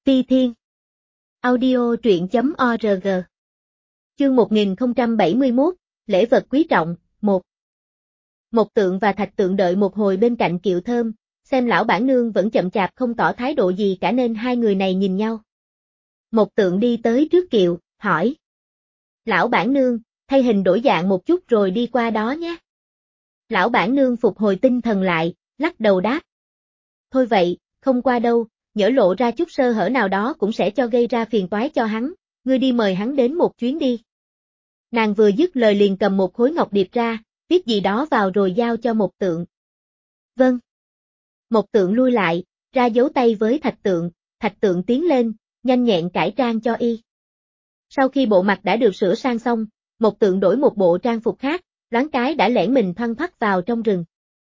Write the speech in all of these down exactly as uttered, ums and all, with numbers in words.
Ti Thiên. Audio truyện chấm org. Chương một nghìn không trăm bảy mươi mốt, lễ vật quý trọng, một. Mộc Tượng và Thạch Tượng đợi một hồi bên cạnh kiệu thơm, xem lão bản nương vẫn chậm chạp không tỏ thái độ gì cả nên hai người này nhìn nhau. Mộc Tượng đi tới trước kiệu, hỏi. Lão bản nương, thay hình đổi dạng một chút rồi đi qua đó nhé. Lão bản nương phục hồi tinh thần lại, lắc đầu đáp. Thôi vậy, không qua đâu, nhỡ lộ ra chút sơ hở nào đó cũng sẽ cho gây ra phiền toái cho hắn, ngươi đi mời hắn đến một chuyến đi. Nàng vừa dứt lời liền cầm một khối ngọc điệp ra, viết gì đó vào rồi giao cho Mộc Tượng. Vâng. Mộc Tượng lui lại, ra dấu tay với Thạch Tượng, Thạch Tượng tiến lên, nhanh nhẹn cải trang cho y. Sau khi bộ mặt đã được sửa sang xong, Mộc Tượng đổi một bộ trang phục khác, loáng cái đã lẻn mình thoăn thoắt vào trong rừng.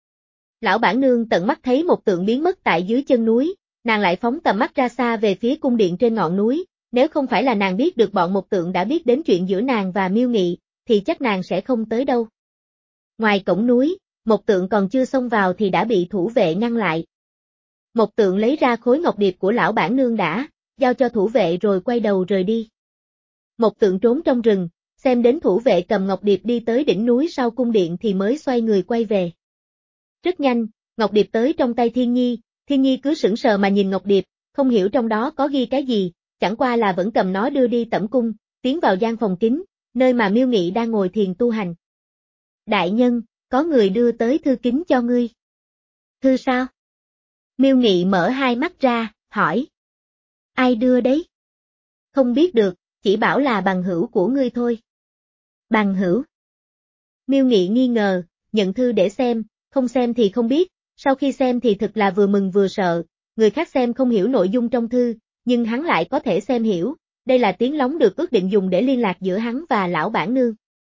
Lão bản nương tận mắt thấy Mộc Tượng biến mất tại dưới chân núi, nàng lại phóng tầm mắt ra xa về phía cung điện trên ngọn núi, nếu không phải là nàng biết được bọn Mộc Tượng đã biết đến chuyện giữa nàng và Miêu Nghị, thì chắc nàng sẽ không tới đâu. Ngoài cổng núi, Mộc Tượng còn chưa xông vào thì đã bị thủ vệ ngăn lại. Mộc Tượng lấy ra khối ngọc điệp của lão bản nương đã, giao cho thủ vệ rồi quay đầu rời đi. Mộc Tượng trốn trong rừng, xem đến thủ vệ cầm ngọc điệp đi tới đỉnh núi sau cung điện thì mới xoay người quay về. Rất nhanh, ngọc điệp tới trong tay Thiên Nhi, Thiên Nhi cứ sững sờ mà nhìn ngọc điệp, không hiểu trong đó có ghi cái gì, chẳng qua là vẫn cầm nó đưa đi tẩm cung, tiến vào gian phòng kín, nơi mà Miêu Nghị đang ngồi thiền tu hành. Đại nhân, có người đưa tới thư kính cho ngươi. Thư sao? Miêu Nghị mở hai mắt ra, hỏi. Ai đưa đấy? Không biết được, chỉ bảo là bằng hữu của ngươi thôi. Bằng hữu? Miêu Nghị nghi ngờ, nhận thư để xem, không xem thì không biết, sau khi xem thì thực là vừa mừng vừa sợ, người khác xem không hiểu nội dung trong thư, nhưng hắn lại có thể xem hiểu, đây là tiếng lóng được ước định dùng để liên lạc giữa hắn và lão bản nương.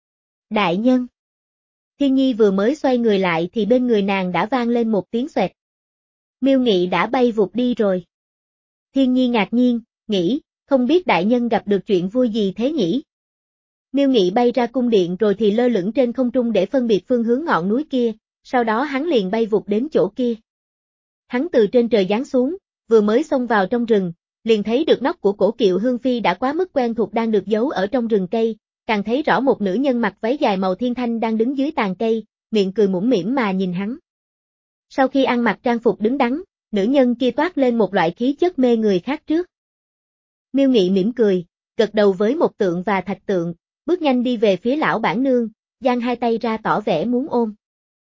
Đại nhân. Thiên Nhi vừa mới xoay người lại thì bên người nàng đã vang lên một tiếng xoẹt. Miêu Nghị đã bay vụt đi rồi. Thiên Nhi ngạc nhiên, nghĩ, không biết đại nhân gặp được chuyện vui gì thế nhỉ? Miêu Nghị bay ra cung điện rồi thì lơ lửng trên không trung để phân biệt phương hướng ngọn núi kia, sau đó hắn liền bay vụt đến chỗ kia. Hắn từ trên trời giáng xuống, vừa mới xông vào trong rừng, liền thấy được nóc của cổ kiệu Hương Phi đã quá mức quen thuộc đang được giấu ở trong rừng cây, càng thấy rõ một nữ nhân mặc váy dài màu thiên thanh đang đứng dưới tàn cây, miệng cười mũm mĩm mà nhìn hắn. Sau khi ăn mặc trang phục đứng đắn, nữ nhân kia toát lên một loại khí chất mê người khác trước. Miêu Nghị mỉm cười, gật đầu với Mộc Tượng và Thạch Tượng, bước nhanh đi về phía lão bản nương, giang hai tay ra tỏ vẻ muốn ôm.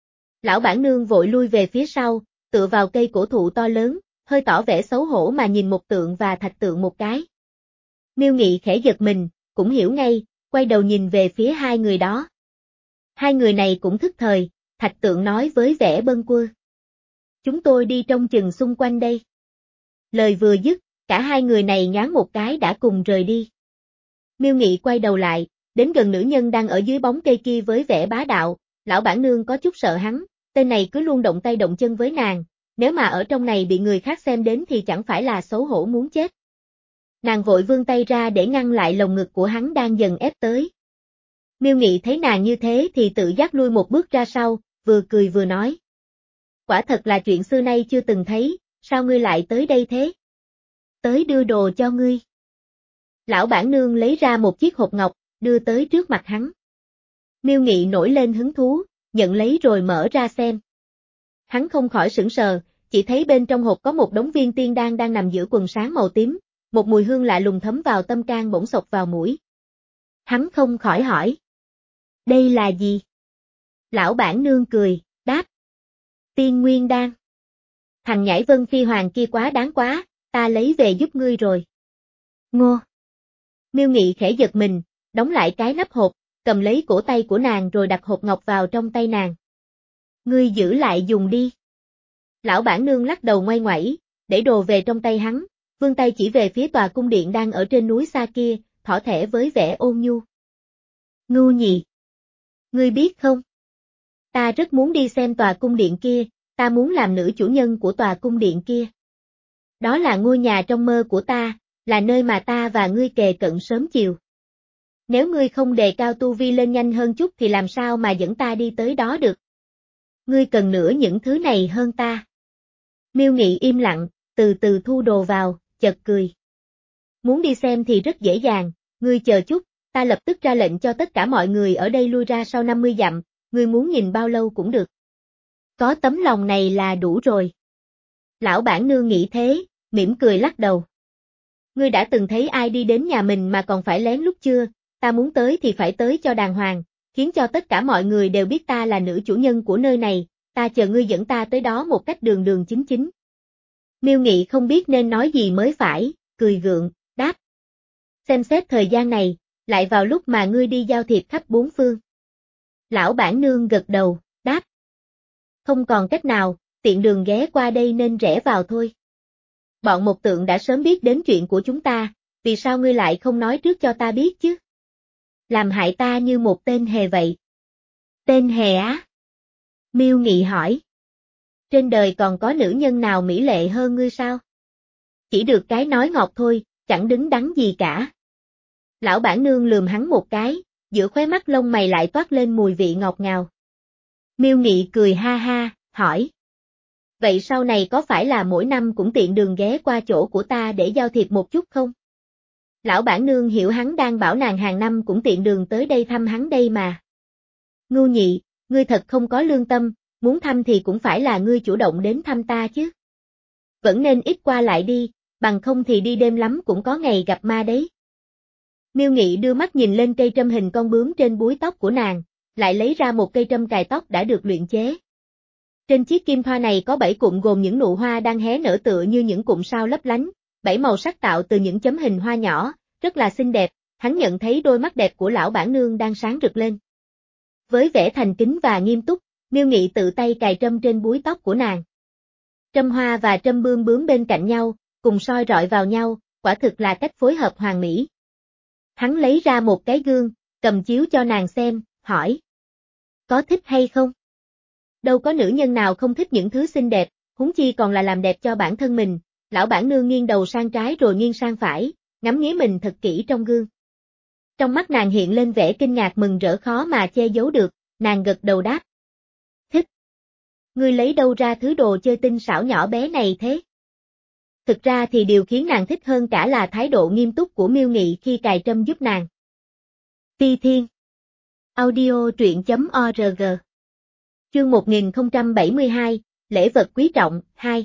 Lão bản nương vội lui về phía sau, tựa vào cây cổ thụ to lớn, hơi tỏ vẻ xấu hổ mà nhìn Mộc Tượng và Thạch Tượng một cái. Miêu Nghị khẽ giật mình, cũng hiểu ngay, quay đầu nhìn về phía hai người đó. Hai người này cũng thức thời, Thạch Tượng nói với vẻ bâng quơ. Chúng tôi đi trông chừng xung quanh đây. Lời vừa dứt, cả hai người này nhoáng một cái đã cùng rời đi. Miêu Nghị quay đầu lại, đến gần nữ nhân đang ở dưới bóng cây kia với vẻ bá đạo, lão bản nương có chút sợ hắn, tên này cứ luôn động tay động chân với nàng, nếu mà ở trong này bị người khác xem đến thì chẳng phải là xấu hổ muốn chết. Nàng vội vươn tay ra để ngăn lại lồng ngực của hắn đang dần ép tới. Miêu Nghị thấy nàng như thế thì tự giác lui một bước ra sau, vừa cười vừa nói. Quả thật là chuyện xưa nay chưa từng thấy, sao ngươi lại tới đây thế? Tới đưa đồ cho ngươi. Lão bản nương lấy ra một chiếc hộp ngọc, đưa tới trước mặt hắn. Miêu Nghị nổi lên hứng thú, nhận lấy rồi mở ra xem. Hắn không khỏi sững sờ, chỉ thấy bên trong hộp có một đống viên tiên đan đang nằm giữa quần sáng màu tím, một mùi hương lạ lùng thấm vào tâm can bỗng xộc vào mũi. Hắn không khỏi hỏi. Đây là gì? Lão bản nương cười, đáp. Tiên nguyên đan. Thằng nhãi Vân Phi Hoàng kia quá đáng quá, ta lấy về giúp ngươi rồi. Ngô. Miêu Nghị khẽ giật mình, đóng lại cái nắp hộp, cầm lấy cổ tay của nàng rồi đặt hộp ngọc vào trong tay nàng. Ngươi giữ lại dùng đi. Lão bản nương lắc đầu ngoay ngoẩy, để đồ về trong tay hắn, vươn tay chỉ về phía tòa cung điện đang ở trên núi xa kia, thỏ thẻ với vẻ ôn nhu. Ngu nhì. Ngươi biết không? Ta rất muốn đi xem tòa cung điện kia, ta muốn làm nữ chủ nhân của tòa cung điện kia. Đó là ngôi nhà trong mơ của ta, là nơi mà ta và ngươi kề cận sớm chiều. Nếu ngươi không đề cao tu vi lên nhanh hơn chút thì làm sao mà dẫn ta đi tới đó được? Ngươi cần nữa những thứ này hơn ta. Miêu Nghị im lặng, từ từ thu đồ vào, chợt cười. Muốn đi xem thì rất dễ dàng, ngươi chờ chút, ta lập tức ra lệnh cho tất cả mọi người ở đây lui ra sau năm mươi dặm, ngươi muốn nhìn bao lâu cũng được. Có tấm lòng này là đủ rồi. Lão bản nương nghĩ thế, mỉm cười lắc đầu. Ngươi đã từng thấy ai đi đến nhà mình mà còn phải lén lút chưa, ta muốn tới thì phải tới cho đàng hoàng, khiến cho tất cả mọi người đều biết ta là nữ chủ nhân của nơi này, ta chờ ngươi dẫn ta tới đó một cách đường đường chính chính. Miêu Nghị không biết nên nói gì mới phải, cười gượng, đáp. Xem xét thời gian này, lại vào lúc mà ngươi đi giao thiệp khắp bốn phương. Lão bản nương gật đầu, đáp. Không còn cách nào, tiện đường ghé qua đây nên rẽ vào thôi. Bọn Một Tượng đã sớm biết đến chuyện của chúng ta, vì sao ngươi lại không nói trước cho ta biết chứ? Làm hại ta như một tên hề vậy. Tên hề á? Miêu Nghị hỏi. Trên đời còn có nữ nhân nào mỹ lệ hơn ngươi sao? Chỉ được cái nói ngọt thôi, chẳng đứng đắn gì cả. Lão bản nương lườm hắn một cái, giữa khóe mắt lông mày lại toát lên mùi vị ngọt ngào. Miêu Nghị cười ha ha, hỏi. Vậy sau này có phải là mỗi năm cũng tiện đường ghé qua chỗ của ta để giao thiệp một chút không? Lão bản nương hiểu hắn đang bảo nàng hàng năm cũng tiện đường tới đây thăm hắn đây mà. Ngưu Nhị, ngươi thật không có lương tâm, muốn thăm thì cũng phải là ngươi chủ động đến thăm ta chứ. Vẫn nên ít qua lại đi, bằng không thì đi đêm lắm cũng có ngày gặp ma đấy. Miêu Nghị đưa mắt nhìn lên cây trâm hình con bướm trên búi tóc của nàng, lại lấy ra một cây trâm cài tóc đã được luyện chế. Trên chiếc kim thoa này có bảy cụm gồm những nụ hoa đang hé nở tựa như những cụm sao lấp lánh, bảy màu sắc tạo từ những chấm hình hoa nhỏ, rất là xinh đẹp, hắn nhận thấy đôi mắt đẹp của lão bản nương đang sáng rực lên. Với vẻ thành kính và nghiêm túc, Miêu Nghị tự tay cài trâm trên búi tóc của nàng. Trâm hoa và trâm bươm bướm bên cạnh nhau, cùng soi rọi vào nhau, quả thực là cách phối hợp hoàn mỹ. Hắn lấy ra một cái gương, cầm chiếu cho nàng xem, hỏi. Có thích hay không? Đâu có nữ nhân nào không thích những thứ xinh đẹp, huống chi còn là làm đẹp cho bản thân mình. Lão bản nương nghiêng đầu sang trái rồi nghiêng sang phải, ngắm nghía mình thật kỹ trong gương. Trong mắt nàng hiện lên vẻ kinh ngạc mừng rỡ khó mà che giấu được, nàng gật đầu đáp. Thích. Ngươi lấy đâu ra thứ đồ chơi tinh xảo nhỏ bé này thế? Thực ra thì điều khiến nàng thích hơn cả là thái độ nghiêm túc của Miêu Nghị khi cài trâm giúp nàng. Ti Thiên. Audio truyện chấm org. Chương một nghìn không trăm bảy mươi hai, lễ vật quý trọng, hai.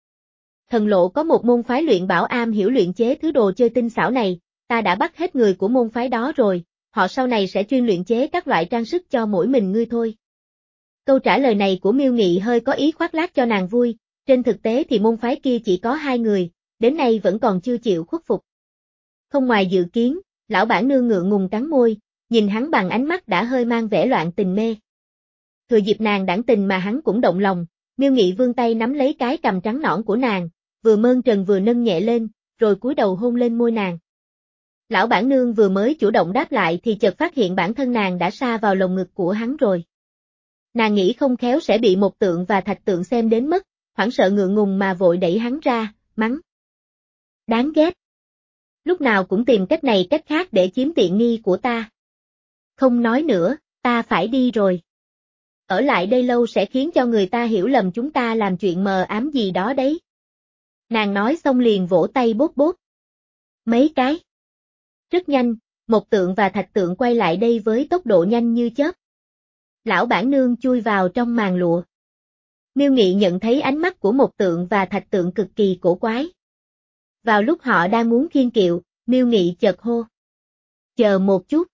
Thần Lộ có một môn phái luyện bảo am hiểu luyện chế thứ đồ chơi tinh xảo này, ta đã bắt hết người của môn phái đó rồi, họ sau này sẽ chuyên luyện chế các loại trang sức cho mỗi mình ngươi thôi. Câu trả lời này của Miêu Nghị hơi có ý khoác lác cho nàng vui, trên thực tế thì môn phái kia chỉ có hai người, đến nay vẫn còn chưa chịu khuất phục. Không ngoài dự kiến, lão bản nương ngượng ngùng cắn môi, nhìn hắn bằng ánh mắt đã hơi mang vẻ loạn tình mê. Thừa dịp nàng đãng tình mà hắn cũng động lòng, Miêu Nghị vươn tay nắm lấy cái cằm trắng nõn của nàng, vừa mơn trần vừa nâng nhẹ lên, rồi cúi đầu hôn lên môi nàng. Lão bản nương vừa mới chủ động đáp lại thì chợt phát hiện bản thân nàng đã sa vào lồng ngực của hắn rồi. Nàng nghĩ không khéo sẽ bị Một Tượng và Thạch Tượng xem đến mất, hoảng sợ ngượng ngùng mà vội đẩy hắn ra, mắng. Đáng ghét. Lúc nào cũng tìm cách này cách khác để chiếm tiện nghi của ta. Không nói nữa, ta phải đi rồi. Ở lại đây lâu sẽ khiến cho người ta hiểu lầm chúng ta làm chuyện mờ ám gì đó đấy. Nàng nói xong liền vỗ tay bốt bốt. Mấy cái. Rất nhanh, Một Tượng và Thạch Tượng quay lại đây với tốc độ nhanh như chớp. Lão bản nương chui vào trong màn lụa. Miêu Nghị nhận thấy ánh mắt của Một Tượng và Thạch Tượng cực kỳ cổ quái. Vào lúc họ đang muốn khiêng kiệu, Miêu Nghị chợt hô. Chờ một chút.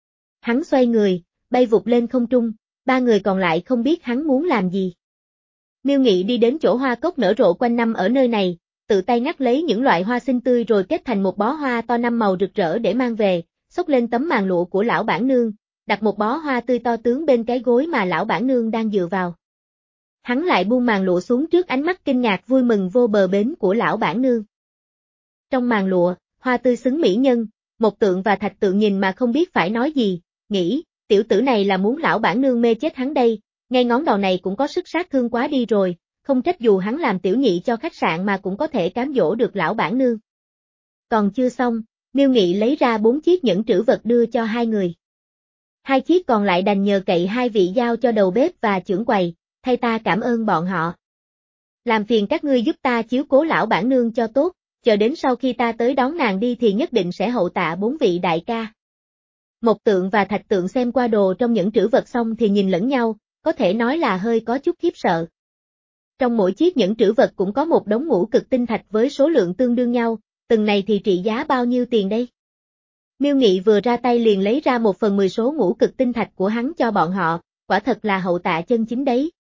Hắn xoay người, bay vụt lên không trung, ba người còn lại không biết hắn muốn làm gì. Miêu Nghị đi đến chỗ hoa cốc nở rộ quanh năm ở nơi này, tự tay ngắt lấy những loại hoa xinh tươi rồi kết thành một bó hoa to năm màu rực rỡ để mang về, xốc lên tấm màn lụa của lão bản nương, đặt một bó hoa tươi to tướng bên cái gối mà lão bản nương đang dựa vào. Hắn lại buông màn lụa xuống trước ánh mắt kinh ngạc vui mừng vô bờ bến của lão bản nương. Trong màn lụa, hoa tươi xứng mỹ nhân, Một Tượng và Thạch Tượng nhìn mà không biết phải nói gì, nghĩ, tiểu tử này là muốn lão bản nương mê chết hắn đây, ngay ngón đầu này cũng có sức sát thương quá đi rồi, không trách dù hắn làm tiểu nhị cho khách sạn mà cũng có thể cám dỗ được lão bản nương. Còn chưa xong, Miêu Nghị lấy ra bốn chiếc nhẫn trữ vật đưa cho hai người. Hai chiếc còn lại đành nhờ cậy hai vị giao cho đầu bếp và chưởng quầy, thay ta cảm ơn bọn họ. Làm phiền các ngươi giúp ta chiếu cố lão bản nương cho tốt, chờ đến sau khi ta tới đón nàng đi thì nhất định sẽ hậu tạ bốn vị đại ca. Mộc Tượng và Thạch Tượng xem qua đồ trong những trữ vật xong thì nhìn lẫn nhau, có thể nói là hơi có chút khiếp sợ. Trong mỗi chiếc nhẫn trữ vật cũng có một đống ngũ cực tinh thạch với số lượng tương đương nhau, từng này thì trị giá bao nhiêu tiền đây? Miêu Nghị vừa ra tay liền lấy ra một phần mười số ngũ cực tinh thạch của hắn cho bọn họ, quả thật là hậu tạ chân chính đấy.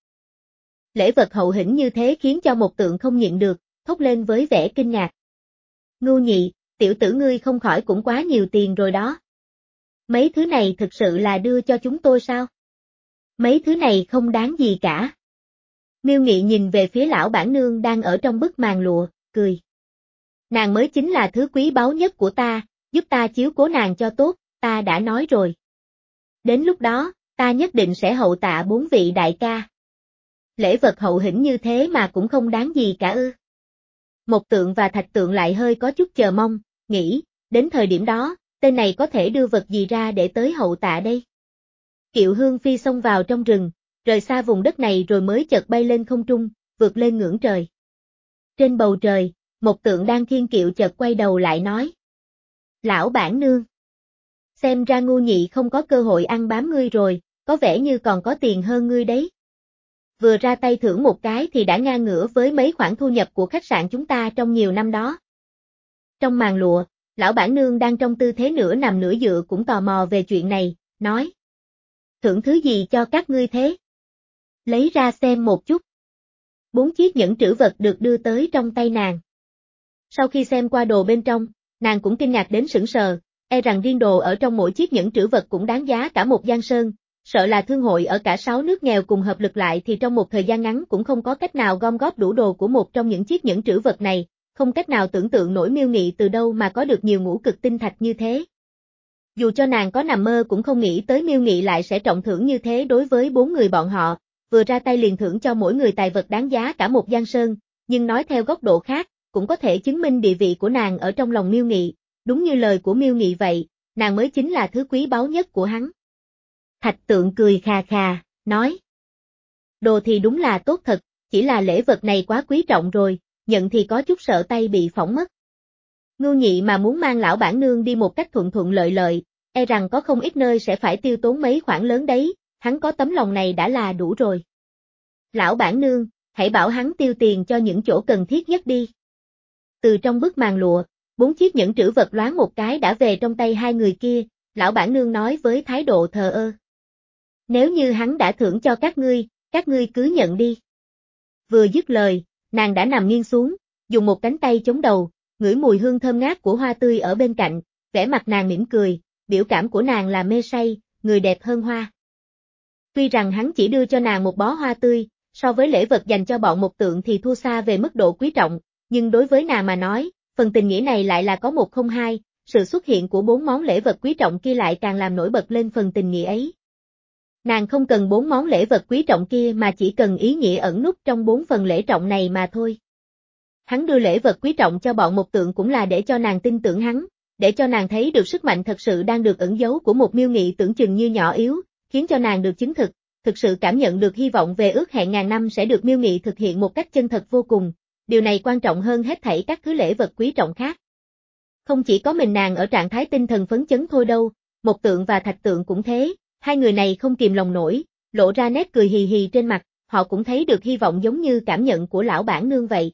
Lễ vật hậu hĩnh như thế khiến cho Mộc Tượng không nhịn được, thốt lên với vẻ kinh ngạc. Ngưu Nhị, tiểu tử ngươi không khỏi cũng quá nhiều tiền rồi đó. Mấy thứ này thực sự là đưa cho chúng tôi sao? Mấy thứ này không đáng gì cả. Miêu Nghị nhìn về phía lão bản nương đang ở trong bức màn lụa, cười. Nàng mới chính là thứ quý báu nhất của ta, giúp ta chiếu cố nàng cho tốt, ta đã nói rồi. Đến lúc đó, ta nhất định sẽ hậu tạ bốn vị đại ca. Lễ vật hậu hĩnh như thế mà cũng không đáng gì cả ư. Mộc Tượng và Thạch Tượng lại hơi có chút chờ mong, nghĩ, đến thời điểm đó, tên này có thể đưa vật gì ra để tới hậu tạ đây. Kiệu Hương Phi xông vào trong rừng, rời xa vùng đất này rồi mới chợt bay lên không trung, vượt lên ngưỡng trời. Trên bầu trời, Mộc Tượng đang khiêng kiệu chợt quay đầu lại nói. Lão bản nương. Xem ra Ngưu Nhị không có cơ hội ăn bám ngươi rồi, có vẻ như còn có tiền hơn ngươi đấy. Vừa ra tay thưởng một cái thì đã ngang ngửa với mấy khoản thu nhập của khách sạn chúng ta trong nhiều năm đó. Trong màn lụa, lão bản nương đang trong tư thế nửa nằm nửa dựa cũng tò mò về chuyện này, nói. Thưởng thứ gì cho các ngươi thế? Lấy ra xem một chút. Bốn chiếc nhẫn trữ vật được đưa tới trong tay nàng. Sau khi xem qua đồ bên trong, nàng cũng kinh ngạc đến sững sờ, e rằng riêng đồ ở trong mỗi chiếc nhẫn trữ vật cũng đáng giá cả một giang sơn, sợ là thương hội ở cả sáu nước nghèo cùng hợp lực lại thì trong một thời gian ngắn cũng không có cách nào gom góp đủ đồ của một trong những chiếc nhẫn trữ vật này, không cách nào tưởng tượng nổi Miêu Nghị từ đâu mà có được nhiều ngũ cực tinh thạch như thế. Dù cho nàng có nằm mơ cũng không nghĩ tới Miêu Nghị lại sẽ trọng thưởng như thế đối với bốn người bọn họ, vừa ra tay liền thưởng cho mỗi người tài vật đáng giá cả một giang sơn, nhưng nói theo góc độ khác, cũng có thể chứng minh địa vị của nàng ở trong lòng Miêu Nghị, đúng như lời của Miêu Nghị vậy, nàng mới chính là thứ quý báu nhất của hắn. Thạch Tượng cười khà khà, nói. Đồ thì đúng là tốt thật, chỉ là lễ vật này quá quý trọng rồi, nhận thì có chút sợ tay bị phỏng mất. Ngưu Nhị mà muốn mang lão bản nương đi một cách thuận thuận lợi lợi, e rằng có không ít nơi sẽ phải tiêu tốn mấy khoản lớn đấy, hắn có tấm lòng này đã là đủ rồi. Lão bản nương, hãy bảo hắn tiêu tiền cho những chỗ cần thiết nhất đi. Từ trong bức màn lụa, bốn chiếc nhẫn trữ vật loáng một cái đã về trong tay hai người kia, lão bản nương nói với thái độ thờ ơ. Nếu như hắn đã thưởng cho các ngươi, các ngươi cứ nhận đi. Vừa dứt lời, nàng đã nằm nghiêng xuống, dùng một cánh tay chống đầu, ngửi mùi hương thơm ngát của hoa tươi ở bên cạnh, vẻ mặt nàng mỉm cười, biểu cảm của nàng là mê say, người đẹp hơn hoa. Tuy rằng hắn chỉ đưa cho nàng một bó hoa tươi, so với lễ vật dành cho bọn Mộc Tượng thì thua xa về mức độ quý trọng, nhưng đối với nàng mà nói, phần tình nghĩa này lại là có một không hai, sự xuất hiện của bốn món lễ vật quý trọng kia lại càng làm nổi bật lên phần tình nghĩa ấy. Nàng không cần bốn món lễ vật quý trọng kia mà chỉ cần ý nghĩa ẩn núp trong bốn phần lễ trọng này mà thôi. Hắn đưa lễ vật quý trọng cho bọn Mộc Tượng cũng là để cho nàng tin tưởng hắn, để cho nàng thấy được sức mạnh thật sự đang được ẩn giấu của một Miêu Nghị tưởng chừng như nhỏ yếu, khiến cho nàng được chứng thực, thực sự cảm nhận được hy vọng về ước hẹn ngàn năm sẽ được Miêu Nghị thực hiện một cách chân thật vô cùng, điều này quan trọng hơn hết thảy các thứ lễ vật quý trọng khác. Không chỉ có mình nàng ở trạng thái tinh thần phấn chấn thôi đâu, Mộc Tượng và Thạch Tượng cũng thế, hai người này không kìm lòng nổi, lộ ra nét cười hì hì trên mặt, họ cũng thấy được hy vọng giống như cảm nhận của lão bản nương vậy.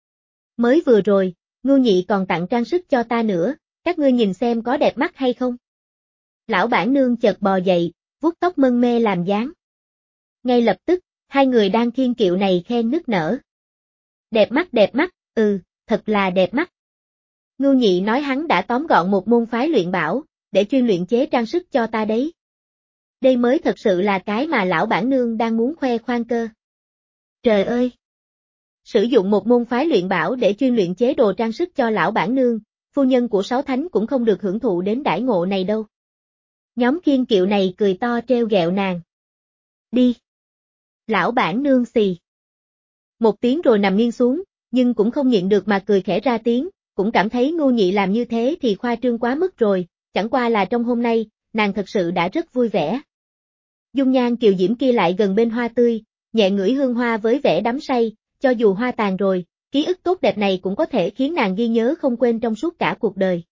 Mới vừa rồi, Ngưu Nhị còn tặng trang sức cho ta nữa, các ngươi nhìn xem có đẹp mắt hay không? Lão bản nương chợt bò dậy, vuốt tóc mân mê làm dáng. Ngay lập tức, hai người đang khiêng kiệu này khen nức nở. Đẹp mắt đẹp mắt, ừ, thật là đẹp mắt. Ngưu Nhị nói hắn đã tóm gọn một môn phái luyện bảo, để chuyên luyện chế trang sức cho ta đấy. Đây mới thật sự là cái mà lão bản nương đang muốn khoe khoang cơ. Trời ơi! Sử dụng một môn phái luyện bảo để chuyên luyện chế đồ trang sức cho lão bản nương, phu nhân của Sáu Thánh cũng không được hưởng thụ đến đãi ngộ này đâu. Nhóm khiêng kiệu này cười to treo ghẹo nàng. Đi! Lão bản nương xì. Một tiếng rồi nằm nghiêng xuống, nhưng cũng không nhịn được mà cười khẽ ra tiếng, cũng cảm thấy Ngưu Nhị làm như thế thì khoa trương quá mức rồi, chẳng qua là trong hôm nay, nàng thật sự đã rất vui vẻ. Dung nhan kiều diễm kia lại gần bên hoa tươi, nhẹ ngửi hương hoa với vẻ đắm say, cho dù hoa tàn rồi, ký ức tốt đẹp này cũng có thể khiến nàng ghi nhớ không quên trong suốt cả cuộc đời.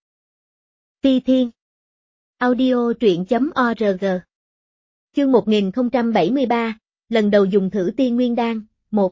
Phi Thiên. Audio truyện chấm org. Chương một nghìn không trăm bảy mươi ba, lần đầu dùng thử tiên nguyên đan, một.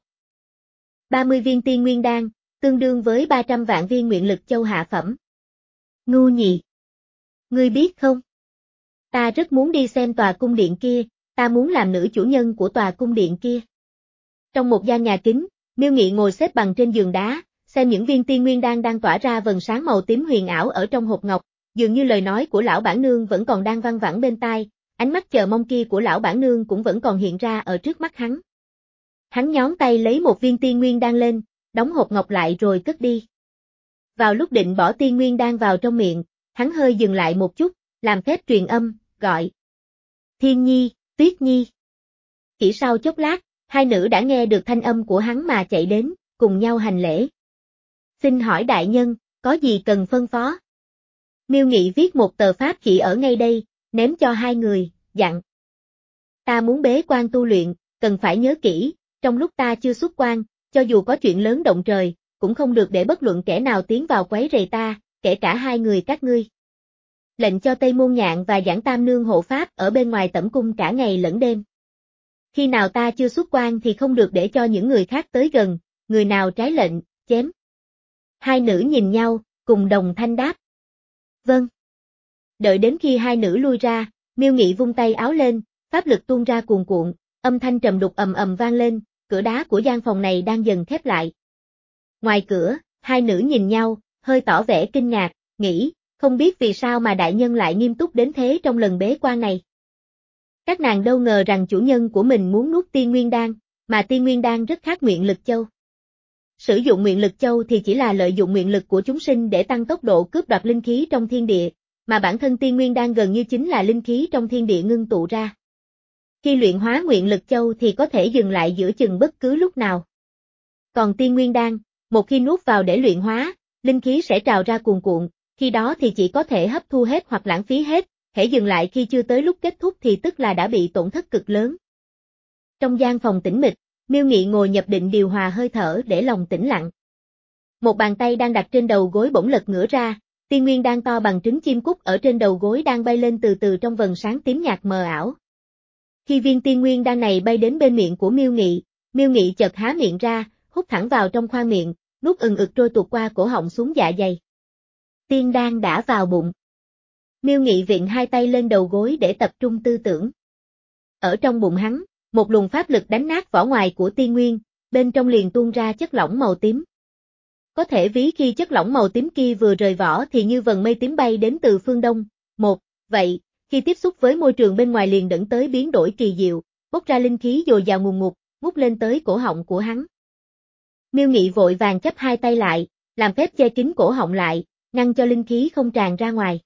ba mươi viên tiên nguyên đan, tương đương với ba trăm vạn viên nguyện lực châu hạ phẩm. Ngu nhị. Ngươi biết không? Ta rất muốn đi xem tòa cung điện kia, ta muốn làm nữ chủ nhân của tòa cung điện kia. Trong một gian nhà kính, Miêu Nghị ngồi xếp bằng trên giường đá, xem những viên tiên nguyên đan đang tỏa ra vầng sáng màu tím huyền ảo ở trong hộp ngọc, dường như lời nói của lão bản nương vẫn còn đang văng vẳng bên tai, ánh mắt chờ mong kia của lão bản nương cũng vẫn còn hiện ra ở trước mắt hắn. Hắn nhón tay lấy một viên tiên nguyên đan lên, đóng hộp ngọc lại rồi cất đi. Vào lúc định bỏ tiên nguyên đan vào trong miệng, hắn hơi dừng lại một chút, làm phép truyền âm, gọi. Thiên Nhi, Tuyết Nhi. Chỉ sau chốc lát, hai nữ đã nghe được thanh âm của hắn mà chạy đến, cùng nhau hành lễ. Xin hỏi đại nhân, có gì cần phân phó? Miêu Nghị viết một tờ pháp chỉ ở ngay đây, ném cho hai người, dặn. Ta muốn bế quan tu luyện, cần phải nhớ kỹ, trong lúc ta chưa xuất quan, cho dù có chuyện lớn động trời, cũng không được để bất luận kẻ nào tiến vào quấy rầy ta, kể cả hai người các ngươi. Lệnh cho Tây Môn Nhạn và Giảng Tam Nương hộ pháp ở bên ngoài tẩm cung cả ngày lẫn đêm. Khi nào ta chưa xuất quan thì không được để cho những người khác tới gần, người nào trái lệnh, chém. Hai nữ nhìn nhau, cùng đồng thanh đáp. Vâng. Đợi đến khi hai nữ lui ra, Miêu Nghị vung tay áo lên, pháp lực tuôn ra cuồn cuộn, âm thanh trầm đục ầm ầm vang lên, cửa đá của gian phòng này đang dần khép lại. Ngoài cửa, hai nữ nhìn nhau, hơi tỏ vẻ kinh ngạc, nghĩ, không biết vì sao mà đại nhân lại nghiêm túc đến thế trong lần bế quan này. Các nàng đâu ngờ rằng chủ nhân của mình muốn nuốt tiên nguyên đan, mà tiên nguyên đan rất khác nguyện lực châu. Sử dụng nguyện lực châu thì chỉ là lợi dụng nguyện lực của chúng sinh để tăng tốc độ cướp đoạt linh khí trong thiên địa, mà bản thân tiên nguyên đan gần như chính là linh khí trong thiên địa ngưng tụ ra. Khi luyện hóa nguyện lực châu thì có thể dừng lại giữa chừng bất cứ lúc nào. Còn tiên nguyên đan, một khi nuốt vào để luyện hóa, linh khí sẽ trào ra cuồn cuộn, khi đó thì chỉ có thể hấp thu hết hoặc lãng phí hết, hễ dừng lại khi chưa tới lúc kết thúc thì tức là đã bị tổn thất cực lớn. Trong gian phòng tĩnh mịch, Miêu Nghị ngồi nhập định điều hòa hơi thở để lòng tĩnh lặng. Một bàn tay đang đặt trên đầu gối bỗng lật ngửa ra, tiên nguyên đan to bằng trứng chim cút ở trên đầu gối đang bay lên từ từ trong vầng sáng tím nhạt mờ ảo. Khi viên tiên nguyên đan này bay đến bên miệng của Miêu Nghị, Miêu Nghị chợt há miệng ra, hút thẳng vào trong khoang miệng, nuốt ừng ực trôi tuột qua cổ họng xuống dạ dày. Tiên đan đã vào bụng. Miêu Nghị viện hai tay lên đầu gối để tập trung tư tưởng. Ở trong bụng hắn, một luồng pháp lực đánh nát vỏ ngoài của tiên nguyên, bên trong liền tuôn ra chất lỏng màu tím. Có thể ví khi chất lỏng màu tím kia vừa rời vỏ thì như vầng mây tím bay đến từ phương đông. Một, vậy, khi tiếp xúc với môi trường bên ngoài liền dẫn tới biến đổi kỳ diệu, bốc ra linh khí dồi dào ngùn ngụt, ngút lên tới cổ họng của hắn. Miêu Nghị vội vàng chắp hai tay lại, làm phép che kín cổ họng lại, ngăn cho linh khí không tràn ra ngoài.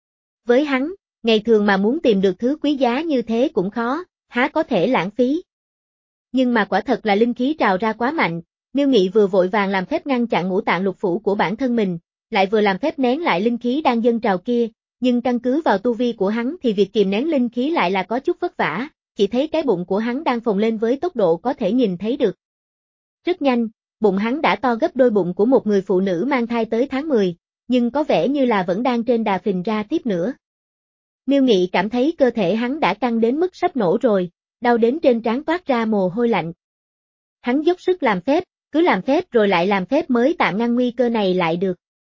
Với hắn, ngày thường mà muốn tìm được thứ quý giá như thế cũng khó, há có thể lãng phí. Nhưng mà quả thật là linh khí trào ra quá mạnh, Miêu Nghị vừa vội vàng làm phép ngăn chặn ngũ tạng lục phủ của bản thân mình, lại vừa làm phép nén lại linh khí đang dâng trào kia, nhưng căn cứ vào tu vi của hắn thì việc kìm nén linh khí lại là có chút vất vả, chỉ thấy cái bụng của hắn đang phồng lên với tốc độ có thể nhìn thấy được. Rất nhanh, bụng hắn đã to gấp đôi bụng của một người phụ nữ mang thai tới tháng mười, nhưng có vẻ như là vẫn đang trên đà phình ra tiếp nữa. Miêu Nghị cảm thấy cơ thể hắn đã căng đến mức sắp nổ rồi, đau đến trên trán toát ra mồ hôi lạnh. Hắn dốc sức làm phép, cứ làm phép rồi lại làm phép mới tạm ngăn nguy cơ này lại được.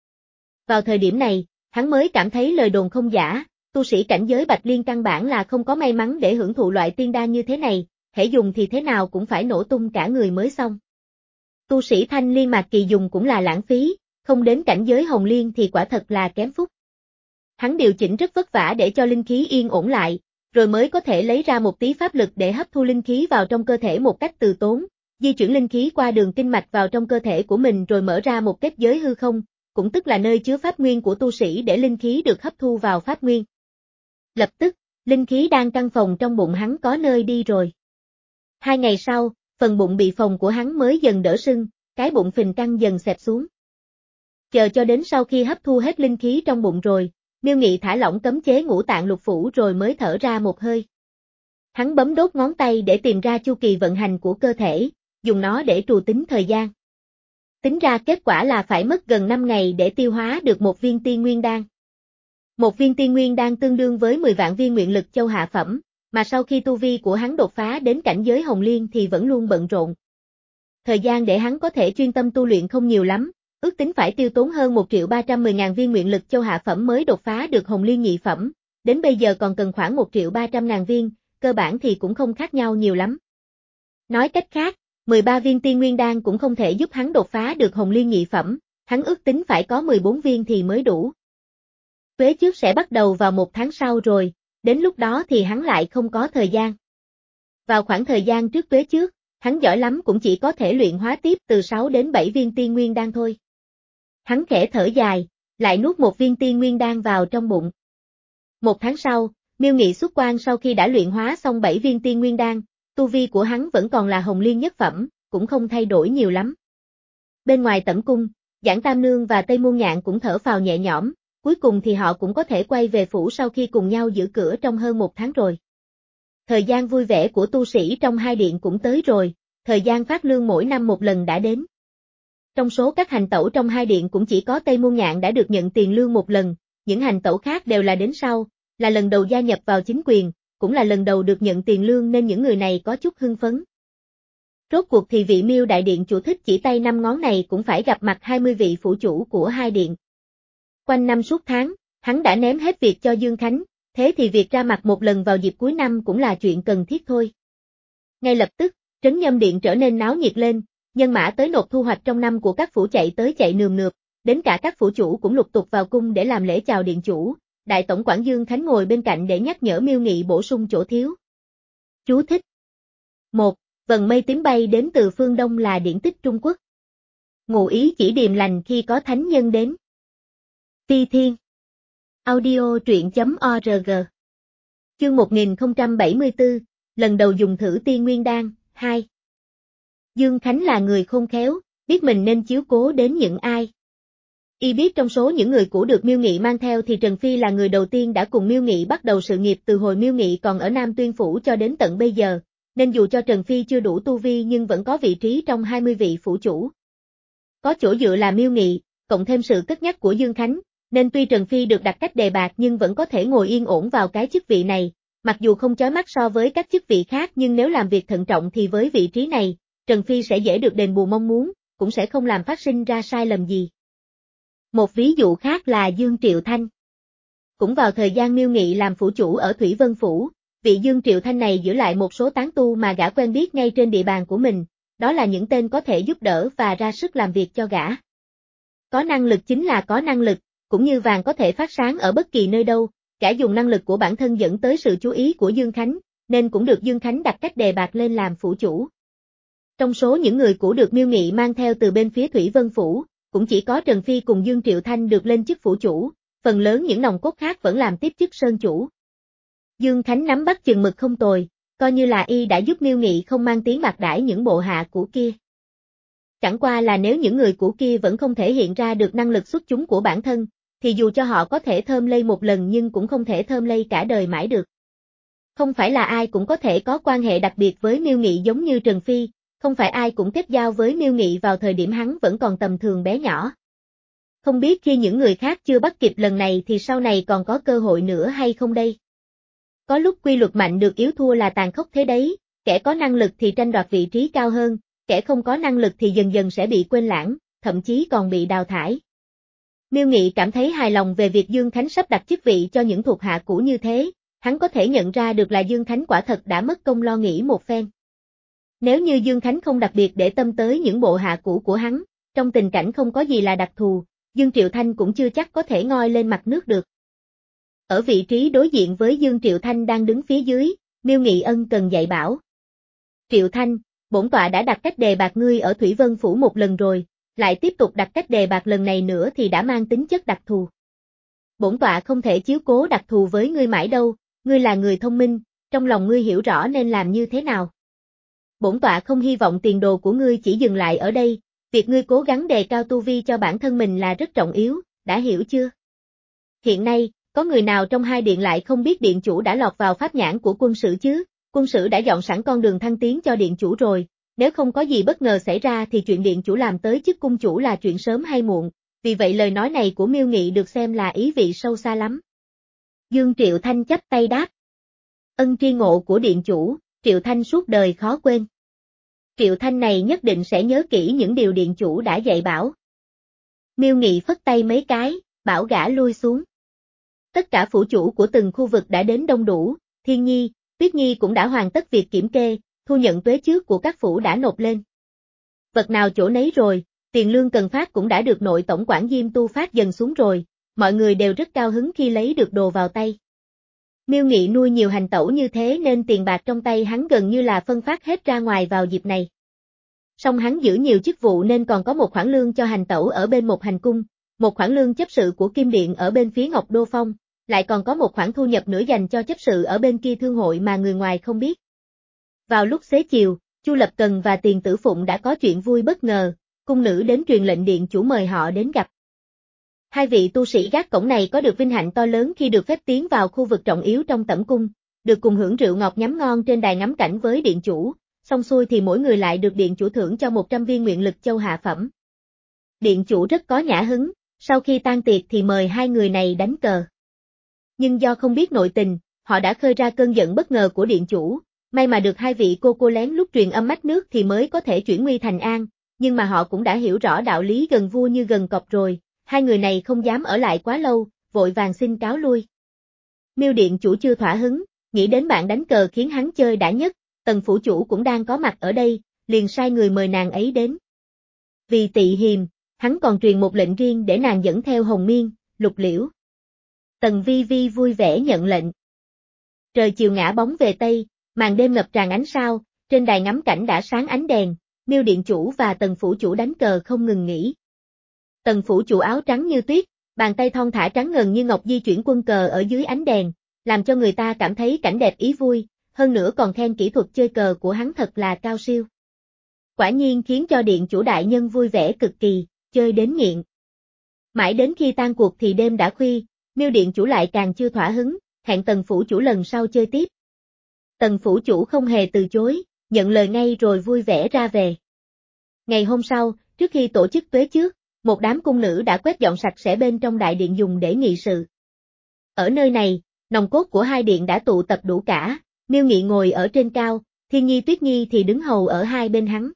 Vào thời điểm này, hắn mới cảm thấy lời đồn không giả, tu sĩ cảnh giới Bạch Liên căn bản là không có may mắn để hưởng thụ loại tiên đan như thế này, hễ dùng thì thế nào cũng phải nổ tung cả người mới xong. Tu sĩ Thanh Liên Mạc Kỳ dùng cũng là lãng phí, không đến cảnh giới Hồng Liên thì quả thật là kém phúc. Hắn điều chỉnh rất vất vả để cho linh khí yên ổn lại, rồi mới có thể lấy ra một tí pháp lực để hấp thu linh khí vào trong cơ thể một cách từ tốn, di chuyển linh khí qua đường kinh mạch vào trong cơ thể của mình rồi mở ra một kết giới hư không, cũng tức là nơi chứa pháp nguyên của tu sĩ để linh khí được hấp thu vào pháp nguyên. Lập tức, linh khí đang căng phồng trong bụng hắn có nơi đi rồi. Hai ngày sau, phần bụng bị phồng của hắn mới dần đỡ sưng, cái bụng phình căng dần xẹp xuống. Chờ cho đến sau khi hấp thu hết linh khí trong bụng rồi, Miêu Nghị thả lỏng cấm chế ngũ tạng lục phủ rồi mới thở ra một hơi. Hắn bấm đốt ngón tay để tìm ra chu kỳ vận hành của cơ thể, dùng nó để trù tính thời gian. Tính ra kết quả là phải mất gần năm ngày để tiêu hóa được một viên tiên nguyên đan. Một viên tiên nguyên đan tương đương với mười vạn viên nguyện lực châu hạ phẩm, mà sau khi tu vi của hắn đột phá đến cảnh giới hồng liên thì vẫn luôn bận rộn. Thời gian để hắn có thể chuyên tâm tu luyện không nhiều lắm, ước tính phải tiêu tốn hơn một triệu ba trăm mười ngàn viên nguyện lực châu hạ phẩm mới đột phá được hồng liên nhị phẩm, đến bây giờ còn cần khoảng một triệu ba trăm ngàn viên, cơ bản thì cũng không khác nhau nhiều lắm. Nói cách khác, mười ba viên tiên nguyên đan cũng không thể giúp hắn đột phá được hồng liên nhị phẩm, hắn ước tính phải có mười bốn viên thì mới đủ. Tuế trước sẽ bắt đầu vào một tháng sau rồi, đến lúc đó thì hắn lại không có thời gian. Vào khoảng thời gian trước tuế trước, hắn giỏi lắm cũng chỉ có thể luyện hóa tiếp từ sáu đến bảy viên tiên nguyên đan thôi. Hắn khẽ thở dài, lại nuốt một viên tiên nguyên đan vào trong bụng. Một tháng sau, Miêu Nghị xuất quan sau khi đã luyện hóa xong bảy viên tiên nguyên đan, tu vi của hắn vẫn còn là hồng liên nhất phẩm, cũng không thay đổi nhiều lắm. Bên ngoài tẩm cung, Giản Tam Nương và Tây Môn Nhạn cũng thở phào nhẹ nhõm, cuối cùng thì họ cũng có thể quay về phủ sau khi cùng nhau giữ cửa trong hơn một tháng rồi. Thời gian vui vẻ của tu sĩ trong hai điện cũng tới rồi, thời gian phát lương mỗi năm một lần đã đến. Trong số các hành tẩu trong hai điện cũng chỉ có Tây Môn Nhạn đã được nhận tiền lương một lần, những hành tẩu khác đều là đến sau, là lần đầu gia nhập vào chính quyền, cũng là lần đầu được nhận tiền lương nên những người này có chút hưng phấn. Rốt cuộc thì vị Miêu đại điện chủ thích chỉ tay năm ngón này cũng phải gặp mặt hai mươi vị phủ chủ của hai điện. Quanh năm suốt tháng, hắn đã ném hết việc cho Dương Khánh, thế thì việc ra mặt một lần vào dịp cuối năm cũng là chuyện cần thiết thôi. Ngay lập tức, Trấn Nhâm Điện trở nên náo nhiệt lên, nhân mã tới nộp thu hoạch trong năm của các phủ chạy tới chạy nườm nượp, đến cả các phủ chủ cũng lục tục vào cung để làm lễ chào điện chủ. Đại tổng quản Dương Khánh ngồi bên cạnh để nhắc nhở Miêu Nghị bổ sung chỗ thiếu. Chú thích. một. Vần mây tím bay đến từ phương Đông là điển tích Trung Quốc. Ngụ ý chỉ điềm lành khi có thánh nhân đến. Ti Thiên. Audio truyện chấm org. Chương một nghìn không trăm bảy mươi tư, lần đầu dùng thử tiên nguyên đan, hai. Dương Khánh là người khôn khéo, biết mình nên chiếu cố đến những ai. Y biết trong số những người cũ được Miêu Nghị mang theo thì Trần Phi là người đầu tiên đã cùng Miêu Nghị bắt đầu sự nghiệp từ hồi Miêu Nghị còn ở Nam Tuyên Phủ cho đến tận bây giờ, nên dù cho Trần Phi chưa đủ tu vi nhưng vẫn có vị trí trong hai mươi vị phủ chủ. Có chỗ dựa là Miêu Nghị, cộng thêm sự cất nhắc của Dương Khánh, nên tuy Trần Phi được đặt cách đề bạt nhưng vẫn có thể ngồi yên ổn vào cái chức vị này, mặc dù không chói mắt so với các chức vị khác nhưng nếu làm việc thận trọng thì với vị trí này, Trần Phi sẽ dễ được đền bù mong muốn, cũng sẽ không làm phát sinh ra sai lầm gì. Một ví dụ khác là Dương Triệu Thanh. Cũng vào thời gian Miêu Nghị làm phủ chủ ở Thủy Vân Phủ, vị Dương Triệu Thanh này giữ lại một số tán tu mà gã quen biết ngay trên địa bàn của mình, đó là những tên có thể giúp đỡ và ra sức làm việc cho gã. Có năng lực chính là có năng lực, cũng như vàng có thể phát sáng ở bất kỳ nơi đâu, gã dùng năng lực của bản thân dẫn tới sự chú ý của Dương Khánh, nên cũng được Dương Khánh đặt cách đề bạt lên làm phủ chủ. Trong số những người cũ được Miêu Nghị mang theo từ bên phía Thủy Vân Phủ, cũng chỉ có Trần Phi cùng Dương Triệu Thanh được lên chức phủ chủ, phần lớn những nòng cốt khác vẫn làm tiếp chức sơn chủ. Dương Khánh nắm bắt chừng mực không tồi, coi như là y đã giúp Miêu Nghị không mang tiếng bạc đãi những bộ hạ cũ kia. Chẳng qua là nếu những người cũ kia vẫn không thể hiện ra được năng lực xuất chúng của bản thân, thì dù cho họ có thể thơm lây một lần nhưng cũng không thể thơm lây cả đời mãi được. Không phải là ai cũng có thể có quan hệ đặc biệt với Miêu Nghị giống như Trần Phi, không phải ai cũng kết giao với Miêu Nghị vào thời điểm hắn vẫn còn tầm thường bé nhỏ. Không biết khi những người khác chưa bắt kịp lần này thì sau này còn có cơ hội nữa hay không đây? Có lúc quy luật mạnh được yếu thua là tàn khốc thế đấy, kẻ có năng lực thì tranh đoạt vị trí cao hơn, kẻ không có năng lực thì dần dần sẽ bị quên lãng, thậm chí còn bị đào thải. Miêu Nghị cảm thấy hài lòng về việc Dương Khánh sắp đặt chức vị cho những thuộc hạ cũ như thế, hắn có thể nhận ra được là Dương Khánh quả thật đã mất công lo nghĩ một phen. Nếu như Dương Khánh không đặc biệt để tâm tới những bộ hạ cũ của hắn, trong tình cảnh không có gì là đặc thù, Dương Triệu Thanh cũng chưa chắc có thể ngoi lên mặt nước được. Ở vị trí đối diện với Dương Triệu Thanh đang đứng phía dưới, Miêu Nghị ân cần dạy bảo. Triệu Thanh, bổn tọa đã đặt cách đề bạt ngươi ở Thủy Vân Phủ một lần rồi, lại tiếp tục đặt cách đề bạt lần này nữa thì đã mang tính chất đặc thù. Bổn tọa không thể chiếu cố đặc thù với ngươi mãi đâu, ngươi là người thông minh, trong lòng ngươi hiểu rõ nên làm như thế nào. Bổn tọa không hy vọng tiền đồ của ngươi chỉ dừng lại ở đây, việc ngươi cố gắng đề cao tu vi cho bản thân mình là rất trọng yếu, đã hiểu chưa? Hiện nay, có người nào trong hai điện lại không biết điện chủ đã lọt vào pháp nhãn của quân sử chứ? Quân sử đã dọn sẵn con đường thăng tiến cho điện chủ rồi, nếu không có gì bất ngờ xảy ra thì chuyện điện chủ làm tới chức cung chủ là chuyện sớm hay muộn, vì vậy lời nói này của Miêu Nghị được xem là ý vị sâu xa lắm. Dương Triệu Thanh chắp tay đáp. Ân tri ngộ của điện chủ, Triệu Thanh suốt đời khó quên. Triệu Thanh này nhất định sẽ nhớ kỹ những điều điện chủ đã dạy bảo. Miêu Nghị phất tay mấy cái, bảo gã lui xuống. Tất cả phủ chủ của từng khu vực đã đến đông đủ, Thiên Nhi, Tuyết Nhi cũng đã hoàn tất việc kiểm kê, thu nhận tuế trước của các phủ đã nộp lên. Vật nào chỗ nấy rồi, tiền lương cần phát cũng đã được nội tổng quản Diêm Tu phát dần xuống rồi, mọi người đều rất cao hứng khi lấy được đồ vào tay. Miêu Nghị nuôi nhiều hành tẩu như thế nên tiền bạc trong tay hắn gần như là phân phát hết ra ngoài vào dịp này. Song hắn giữ nhiều chức vụ nên còn có một khoản lương cho hành tẩu ở bên một hành cung, một khoản lương chấp sự của Kim Điện ở bên phía Ngọc Đô Phong, lại còn có một khoản thu nhập nữa dành cho chấp sự ở bên kia thương hội mà người ngoài không biết. Vào lúc xế chiều, Chu Lập Cần và Tiền Tử Phụng đã có chuyện vui bất ngờ, cung nữ đến truyền lệnh điện chủ mời họ đến gặp. Hai vị tu sĩ gác cổng này có được vinh hạnh to lớn khi được phép tiến vào khu vực trọng yếu trong tẩm cung, được cùng hưởng rượu ngọt nhắm ngon trên đài ngắm cảnh với điện chủ, xong xuôi thì mỗi người lại được điện chủ thưởng cho một trăm viên nguyện lực châu hạ phẩm. Điện chủ rất có nhã hứng, sau khi tan tiệc thì mời hai người này đánh cờ. Nhưng do không biết nội tình, họ đã khơi ra cơn giận bất ngờ của điện chủ, may mà được hai vị cô cô lén lúc truyền âm mách nước thì mới có thể chuyển nguy thành an, nhưng mà họ cũng đã hiểu rõ đạo lý gần vua như gần cọp rồi, hai người này không dám ở lại quá lâu, vội vàng xin cáo lui. Miêu điện chủ chưa thỏa hứng, nghĩ đến bạn đánh cờ khiến hắn chơi đã nhất, Tần phủ chủ cũng đang có mặt ở đây, liền sai người mời nàng ấy đến. Vì tị hiềm, hắn còn truyền một lệnh riêng để nàng dẫn theo Hồng Miên, Lục Liễu. Tần Vi Vi vui vẻ nhận lệnh. Trời chiều ngã bóng về Tây, màn đêm ngập tràn ánh sao, trên đài ngắm cảnh đã sáng ánh đèn, Miêu điện chủ và Tần phủ chủ đánh cờ không ngừng nghỉ. Tần phủ chủ áo trắng như tuyết, bàn tay thon thả trắng ngần như ngọc di chuyển quân cờ ở dưới ánh đèn, làm cho người ta cảm thấy cảnh đẹp ý vui, hơn nữa còn khen kỹ thuật chơi cờ của hắn thật là cao siêu. Quả nhiên khiến cho điện chủ đại nhân vui vẻ cực kỳ, chơi đến nghiện. Mãi đến khi tan cuộc thì đêm đã khuya, Miêu điện chủ lại càng chưa thỏa hứng, hẹn Tần phủ chủ lần sau chơi tiếp. Tần phủ chủ không hề từ chối, nhận lời ngay rồi vui vẻ ra về. Ngày hôm sau, trước khi tổ chức tuế trước, một đám cung nữ đã quét dọn sạch sẽ bên trong đại điện dùng để nghị sự. Ở nơi này, nòng cốt của hai điện đã tụ tập đủ cả, Miêu Nghị ngồi ở trên cao, Thiên Nhi Tuyết Nhi thì đứng hầu ở hai bên hắn.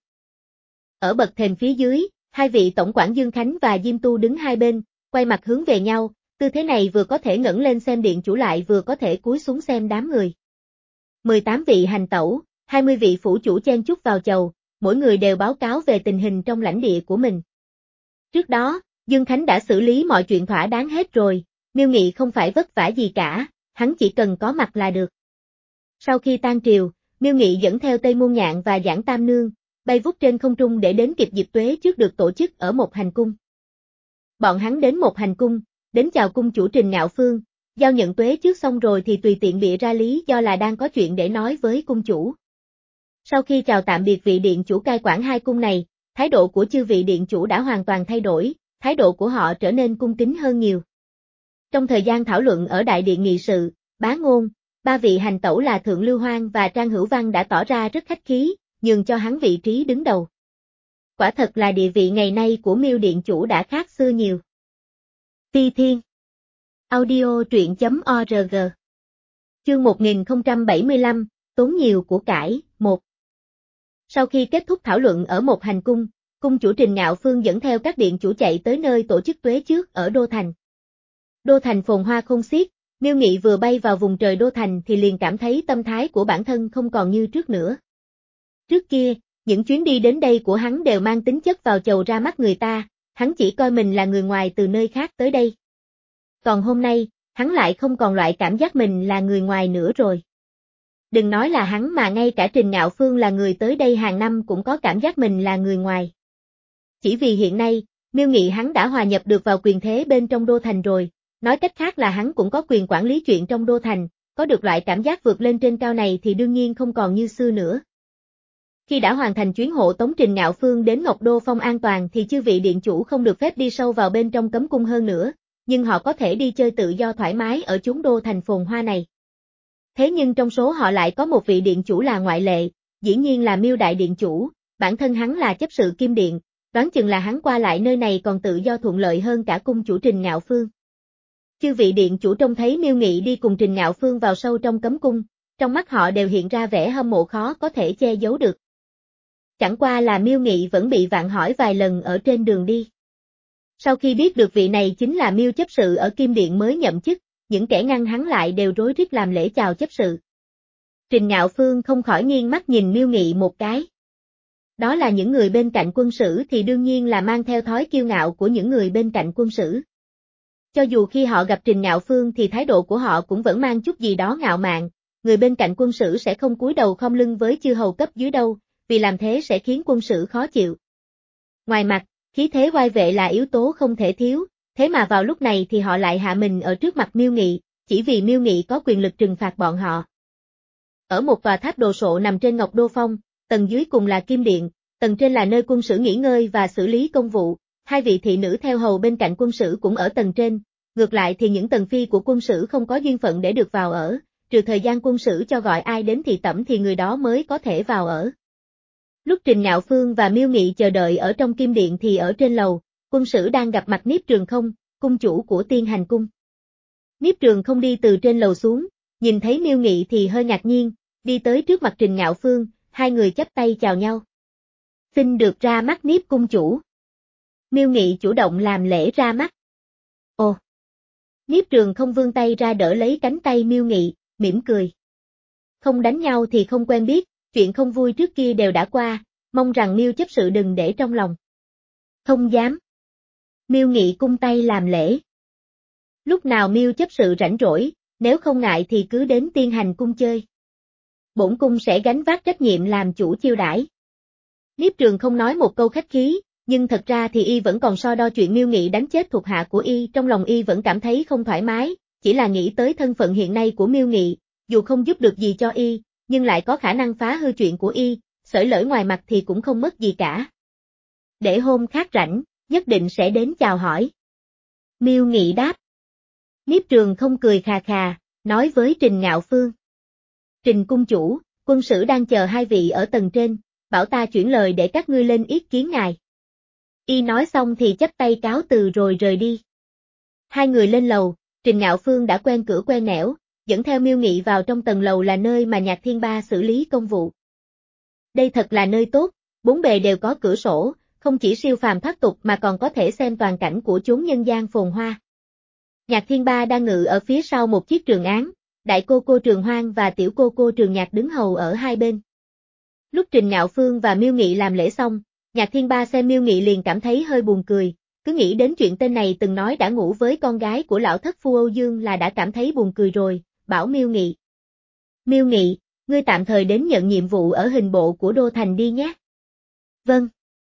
Ở bậc thềm phía dưới, hai vị tổng quản Dương Khánh và Diêm Tu đứng hai bên, quay mặt hướng về nhau, tư thế này vừa có thể ngẩng lên xem điện chủ lại vừa có thể cúi xuống xem đám người. mười tám vị hành tẩu, hai mươi vị phủ chủ chen chúc vào chầu, mỗi người đều báo cáo về tình hình trong lãnh địa của mình. Trước đó, Dương Khánh đã xử lý mọi chuyện thỏa đáng hết rồi, Miêu Nghị không phải vất vả gì cả, hắn chỉ cần có mặt là được. Sau khi tan triều, Miêu Nghị dẫn theo Tây Môn Nhạn và Giảng Tam Nương, bay vút trên không trung để đến kịp dịp tuế trước được tổ chức ở một hành cung. Bọn hắn đến một hành cung, đến chào cung chủ Trình Ngạo Phương, giao nhận tuế trước xong rồi thì tùy tiện bịa ra lý do là đang có chuyện để nói với cung chủ. Sau khi chào tạm biệt vị điện chủ cai quản hai cung này, thái độ của chư vị điện chủ đã hoàn toàn thay đổi, thái độ của họ trở nên cung kính hơn nhiều. Trong thời gian thảo luận ở đại điện nghị sự, Bá Ngôn, ba vị hành tẩu là Thượng Lưu Hoang và Trang Hữu Văn đã tỏ ra rất khách khí, nhường cho hắn vị trí đứng đầu. Quả thật là địa vị ngày nay của Miêu điện chủ đã khác xưa nhiều. Phi Thiên Audio truyện chấm org Chương một nghìn không trăm bảy mươi lăm, tốn nhiều của cải, một. Sau khi kết thúc thảo luận ở một hành cung, cung chủ Trình Ngạo Phương dẫn theo các điện chủ chạy tới nơi tổ chức tuế trước ở Đô Thành. Đô Thành phồn hoa không xiết, Miêu Nghị vừa bay vào vùng trời Đô Thành thì liền cảm thấy tâm thái của bản thân không còn như trước nữa. Trước kia, những chuyến đi đến đây của hắn đều mang tính chất vào chầu ra mắt người ta, hắn chỉ coi mình là người ngoài từ nơi khác tới đây. Còn hôm nay, hắn lại không còn loại cảm giác mình là người ngoài nữa rồi. Đừng nói là hắn mà ngay cả Trình Ngạo Phương là người tới đây hàng năm cũng có cảm giác mình là người ngoài. Chỉ vì hiện nay, Miêu Nghị hắn đã hòa nhập được vào quyền thế bên trong Đô Thành rồi, nói cách khác là hắn cũng có quyền quản lý chuyện trong Đô Thành, có được loại cảm giác vượt lên trên cao này thì đương nhiên không còn như xưa nữa. Khi đã hoàn thành chuyến hộ tống Trình Ngạo Phương đến Ngọc Đô Phong an toàn thì chư vị điện chủ không được phép đi sâu vào bên trong cấm cung hơn nữa, nhưng họ có thể đi chơi tự do thoải mái ở chốn Đô Thành phồn hoa này. Thế nhưng trong số họ lại có một vị điện chủ là ngoại lệ, dĩ nhiên là Miêu đại điện chủ, bản thân hắn là chấp sự Kim Điện, đoán chừng là hắn qua lại nơi này còn tự do thuận lợi hơn cả cung chủ Trình Ngạo Phương. Chư vị điện chủ trông thấy Miêu Nghị đi cùng Trình Ngạo Phương vào sâu trong cấm cung, trong mắt họ đều hiện ra vẻ hâm mộ khó có thể che giấu được. Chẳng qua là Miêu Nghị vẫn bị vạn hỏi vài lần ở trên đường đi. Sau khi biết được vị này chính là Miêu chấp sự ở Kim Điện mới nhậm chức, những kẻ ngăn hắn lại đều rối rít làm lễ chào chấp sự. Trình Ngạo Phương không khỏi nghiêng mắt nhìn Miêu Nghị một cái. Đó là những người bên cạnh quân sử thì đương nhiên là mang theo thói kiêu ngạo của những người bên cạnh quân sử. Cho dù khi họ gặp Trình Ngạo Phương thì thái độ của họ cũng vẫn mang chút gì đó ngạo mạn, người bên cạnh quân sử sẽ không cúi đầu khom lưng với chư hầu cấp dưới đâu, vì làm thế sẽ khiến quân sử khó chịu. Ngoài mặt, khí thế oai vệ là yếu tố không thể thiếu, thế mà vào lúc này thì họ lại hạ mình ở trước mặt Miêu Nghị, chỉ vì Miêu Nghị có quyền lực trừng phạt bọn họ. Ở một tòa tháp đồ sộ nằm trên Ngọc Đô Phong, tầng dưới cùng là Kim Điện, tầng trên là nơi quân sử nghỉ ngơi và xử lý công vụ, hai vị thị nữ theo hầu bên cạnh quân sử cũng ở tầng trên, ngược lại thì những tầng phi của quân sử không có duyên phận để được vào ở, trừ thời gian quân sử cho gọi ai đến thị tẩm thì người đó mới có thể vào ở. Lúc Trình Ngạo Phương và Miêu Nghị chờ đợi ở trong Kim Điện thì ở trên lầu, quân sử đang gặp mặt Niếp Trường Không, cung chủ của Tiên Hành Cung. Niếp Trường Không đi từ trên lầu xuống, nhìn thấy Miêu Nghị thì hơi ngạc nhiên, đi tới trước mặt Trình Ngạo Phương, hai người chắp tay chào nhau. Xin được ra mắt Niếp cung chủ. Miêu Nghị chủ động làm lễ ra mắt. Ồ! Niếp Trường Không vươn tay ra đỡ lấy cánh tay Miêu Nghị, mỉm cười. Không đánh nhau thì không quen biết, chuyện không vui trước kia đều đã qua, mong rằng Miêu chấp sự đừng để trong lòng. Không dám. Miêu Nghị cung tay làm lễ. Lúc nào Miêu chấp sự rảnh rỗi, nếu không ngại thì cứ đến Tiên Hành Cung chơi. Bổn cung sẽ gánh vác trách nhiệm làm chủ chiêu đãi. Niếp Trường Không nói một câu khách khí, nhưng thật ra thì y vẫn còn so đo chuyện Miêu Nghị đánh chết thuộc hạ của y, trong lòng y vẫn cảm thấy không thoải mái, chỉ là nghĩ tới thân phận hiện nay của Miêu Nghị, dù không giúp được gì cho y, nhưng lại có khả năng phá hư chuyện của y, xởi lởi ngoài mặt thì cũng không mất gì cả. Để hôm khác rảnh, nhất định sẽ đến chào hỏi. Miêu Nghị đáp. Niếp Trường Không cười khà khà, nói với Trình Ngạo Phương. Trình cung chủ, quân sử đang chờ hai vị ở tầng trên, bảo ta chuyển lời để các ngươi lên ý kiến ngài. Y nói xong thì chắp tay cáo từ rồi rời đi. Hai người lên lầu, Trình Ngạo Phương đã quen cửa quen nẻo, dẫn theo Miêu Nghị vào trong tầng lầu là nơi mà Nhạc Thiên Ba xử lý công vụ. Đây thật là nơi tốt, bốn bề đều có cửa sổ, không chỉ siêu phàm thoát tục mà còn có thể xem toàn cảnh của chốn nhân gian phồn hoa. Nhạc Thiên Ba đang ngự ở phía sau một chiếc trường án, đại cô cô Trường Hoang và tiểu cô cô Trường Nhạc đứng hầu ở hai bên. Lúc Trình Ngạo Phương và Miêu Nghị làm lễ xong, Nhạc Thiên Ba xem Miêu Nghị liền cảm thấy hơi buồn cười, cứ nghĩ đến chuyện tên này từng nói đã ngủ với con gái của lão thất phu Âu Dương là đã cảm thấy buồn cười rồi, bảo Miêu Nghị. Miêu Nghị, ngươi tạm thời đến nhận nhiệm vụ ở hình bộ của Đô Thành đi nhé. Vâng.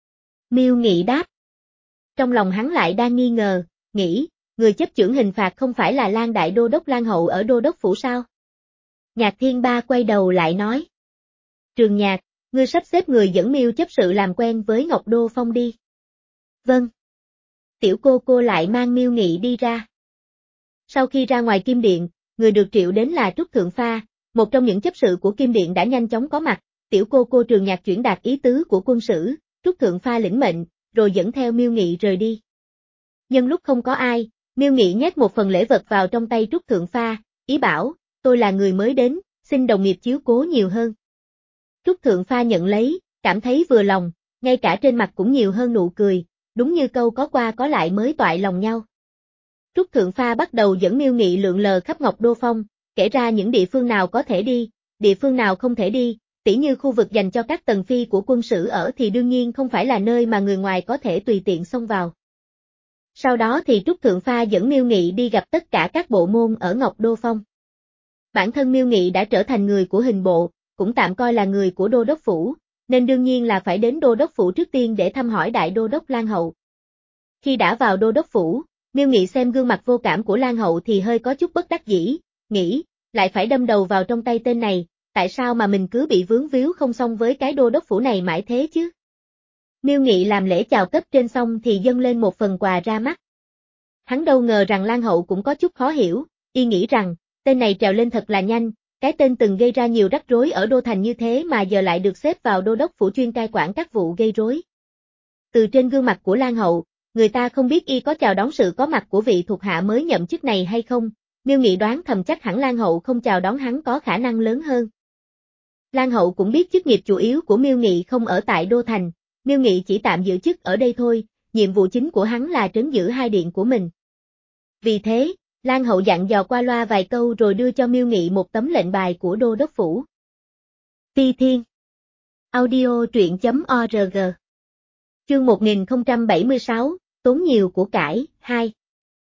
Miêu Nghị đáp. Trong lòng hắn lại đang nghi ngờ, nghĩ, người chấp chưởng hình phạt không phải là Lan Đại Đô Đốc Lan Hậu ở Đô Đốc Phủ sao? Nhạc Thiên Ba quay đầu lại nói. Trường Nhạc, ngươi sắp xếp người dẫn Miêu chấp sự làm quen với Ngọc Đô Phong đi. Vâng. Tiểu cô cô lại mang Miêu Nghị đi ra. Sau khi ra ngoài Kim Điện, người được triệu đến là Trúc Thượng Pha, một trong những chấp sự của Kim Điện đã nhanh chóng có mặt, tiểu cô cô Trường Nhạc chuyển đạt ý tứ của quân sử, Trúc Thượng Pha lĩnh mệnh, rồi dẫn theo Miêu Nghị rời đi. Nhân lúc không có ai, Miêu Nghị nhét một phần lễ vật vào trong tay Trúc Thượng Pha, ý bảo, tôi là người mới đến, xin đồng nghiệp chiếu cố nhiều hơn. Trúc Thượng Pha nhận lấy, cảm thấy vừa lòng, ngay cả trên mặt cũng nhiều hơn nụ cười, đúng như câu có qua có lại mới toại lòng nhau. Trúc Thượng Pha bắt đầu dẫn Miêu Nghị lượn lờ khắp Ngọc Đô Phong, kể ra những địa phương nào có thể đi, địa phương nào không thể đi, tỉ như khu vực dành cho các tầng phi của quân sử ở thì đương nhiên không phải là nơi mà người ngoài có thể tùy tiện xông vào. Sau đó thì Trúc Thượng Pha dẫn Miêu Nghị đi gặp tất cả các bộ môn ở Ngọc Đô Phong. Bản thân Miêu Nghị đã trở thành người của hình bộ, cũng tạm coi là người của Đô Đốc Phủ, nên đương nhiên là phải đến Đô Đốc Phủ trước tiên để thăm hỏi Đại Đô Đốc Lan Hậu. Khi đã vào Đô Đốc Phủ, Miêu Nghị xem gương mặt vô cảm của Lan Hậu thì hơi có chút bất đắc dĩ, nghĩ, lại phải đâm đầu vào trong tay tên này, tại sao mà mình cứ bị vướng víu không xong với cái Đô Đốc Phủ này mãi thế chứ? Miêu Nghị làm lễ chào cấp trên xong thì dâng lên một phần quà ra mắt. Hắn đâu ngờ rằng Lan Hậu cũng có chút khó hiểu, y nghĩ rằng, tên này trèo lên thật là nhanh, cái tên từng gây ra nhiều rắc rối ở đô thành như thế mà giờ lại được xếp vào đô đốc phủ chuyên cai quản các vụ gây rối. Từ trên gương mặt của Lan Hậu, người ta không biết y có chào đón sự có mặt của vị thuộc hạ mới nhậm chức này hay không, Miêu Nghị đoán thầm chắc hẳn Lan Hậu không chào đón hắn có khả năng lớn hơn. Lan Hậu cũng biết chức nghiệp chủ yếu của Miêu Nghị không ở tại đô thành, Miêu Nghị chỉ tạm giữ chức ở đây thôi, nhiệm vụ chính của hắn là trấn giữ hai điện của mình. Vì thế, Lan Hậu dặn dò qua loa vài câu rồi đưa cho Miêu Nghị một tấm lệnh bài của đô đốc phủ. Phi Thiên Audio truyện chấm org Chương một nghìn không trăm bảy mươi sáu, tốn nhiều của cải, hai.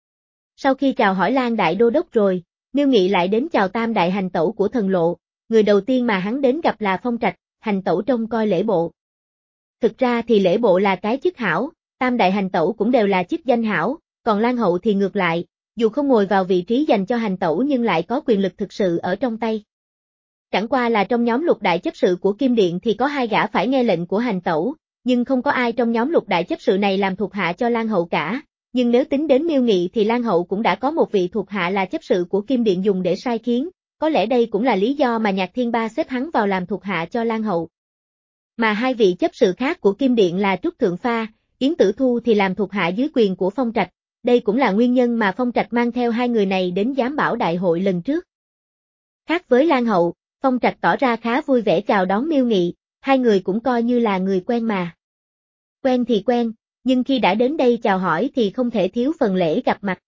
Sau khi chào hỏi Lan Đại Đô Đốc rồi, Miêu Nghị lại đến chào Tam Đại Hành Tẩu của Thần Lộ, người đầu tiên mà hắn đến gặp là Phong Trạch, Hành Tẩu trông coi lễ bộ. Thực ra thì lễ bộ là cái chức hảo, Tam Đại Hành Tẩu cũng đều là chức danh hảo, còn Lan Hậu thì ngược lại, dù không ngồi vào vị trí dành cho Hành Tẩu nhưng lại có quyền lực thực sự ở trong tay. Chẳng qua là trong nhóm lục đại chấp sự của Kim Điện thì có hai gã phải nghe lệnh của Hành Tẩu, nhưng không có ai trong nhóm lục đại chấp sự này làm thuộc hạ cho Lan Hậu cả, nhưng nếu tính đến Miêu Nghị thì Lan Hậu cũng đã có một vị thuộc hạ là chấp sự của Kim Điện dùng để sai khiến, có lẽ đây cũng là lý do mà Nhạc Thiên Ba xếp hắn vào làm thuộc hạ cho Lan Hậu. Mà hai vị chấp sự khác của Kim Điện là Trúc Thượng Pha, Yến Tử Thu thì làm thuộc hạ dưới quyền của Phong Trạch, đây cũng là nguyên nhân mà Phong Trạch mang theo hai người này đến giám bảo đại hội lần trước. Khác với Lan Hậu, Phong Trạch tỏ ra khá vui vẻ chào đón Miêu Nghị, hai người cũng coi như là người quen mà. Quen thì quen, nhưng khi đã đến đây chào hỏi thì không thể thiếu phần lễ gặp mặt.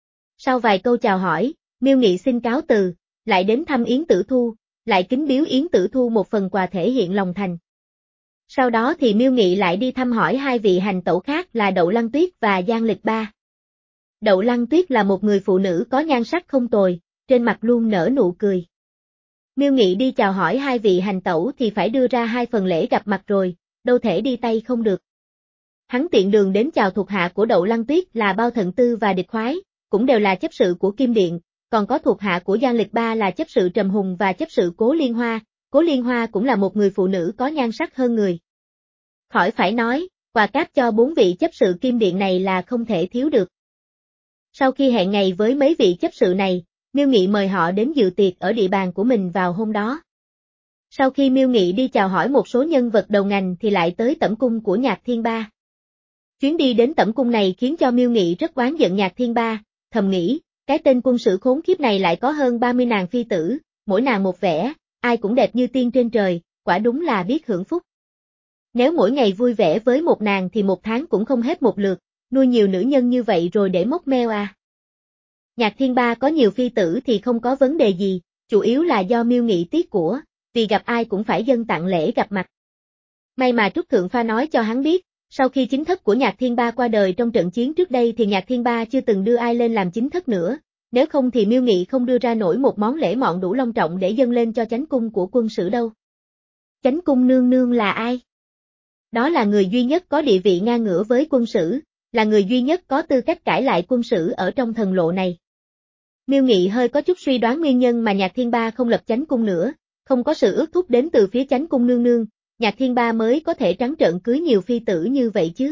Sau vài câu chào hỏi, Miêu Nghị xin cáo từ, lại đến thăm Yến Tử Thu, lại kính biếu Yến Tử Thu một phần quà thể hiện lòng thành. Sau đó thì Miêu Nghị lại đi thăm hỏi hai vị hành tẩu khác là Đậu Lăng Tuyết và Giang Lịch Ba. Đậu Lăng Tuyết là một người phụ nữ có nhan sắc không tồi, trên mặt luôn nở nụ cười. Miêu Nghị đi chào hỏi hai vị hành tẩu thì phải đưa ra hai phần lễ gặp mặt rồi, đâu thể đi tay không được. Hắn tiện đường đến chào thuộc hạ của Đậu Lăng Tuyết là Bao Thận Tư và Địch Khoái, cũng đều là chấp sự của Kim Điện, còn có thuộc hạ của Giang Lịch Ba là chấp sự Trầm Hùng và chấp sự Cố Liên Hoa, Cố Liên Hoa cũng là một người phụ nữ có nhan sắc hơn người. Khỏi phải nói, quà cáp cho bốn vị chấp sự Kim Điện này là không thể thiếu được. Sau khi hẹn ngày với mấy vị chấp sự này, Miêu Nghị mời họ đến dự tiệc ở địa bàn của mình vào hôm đó. Sau khi Miêu Nghị đi chào hỏi một số nhân vật đầu ngành thì lại tới tẩm cung của Nhạc Thiên Ba. Chuyến đi đến tẩm cung này khiến cho Miêu Nghị rất oán giận Nhạc Thiên Ba, thầm nghĩ, cái tên quân sử khốn kiếp này lại có hơn ba mươi nàng phi tử, mỗi nàng một vẻ, ai cũng đẹp như tiên trên trời, quả đúng là biết hưởng phúc. Nếu mỗi ngày vui vẻ với một nàng thì một tháng cũng không hết một lượt, nuôi nhiều nữ nhân như vậy rồi để mốc meo à. Nhạc Thiên Ba có nhiều phi tử thì không có vấn đề gì, chủ yếu là do Miêu Nghị tiếc của, vì gặp ai cũng phải dâng tặng lễ gặp mặt. May mà Trúc Thượng Pha nói cho hắn biết, sau khi chính thất của Nhạc Thiên Ba qua đời trong trận chiến trước đây thì Nhạc Thiên Ba chưa từng đưa ai lên làm chính thất nữa, nếu không thì Miêu Nghị không đưa ra nổi một món lễ mọn đủ long trọng để dâng lên cho chánh cung của quân sử đâu. Chánh cung nương nương là ai? Đó là người duy nhất có địa vị ngang ngửa với quân sử, là người duy nhất có tư cách cãi lại quân sử ở trong thần lộ này. Miêu Nghị hơi có chút suy đoán nguyên nhân mà Nhạc Thiên Ba không lập chánh cung nữa, không có sự ước thúc đến từ phía chánh cung nương nương, Nhạc Thiên Ba mới có thể trắng trợn cưới nhiều phi tử như vậy chứ.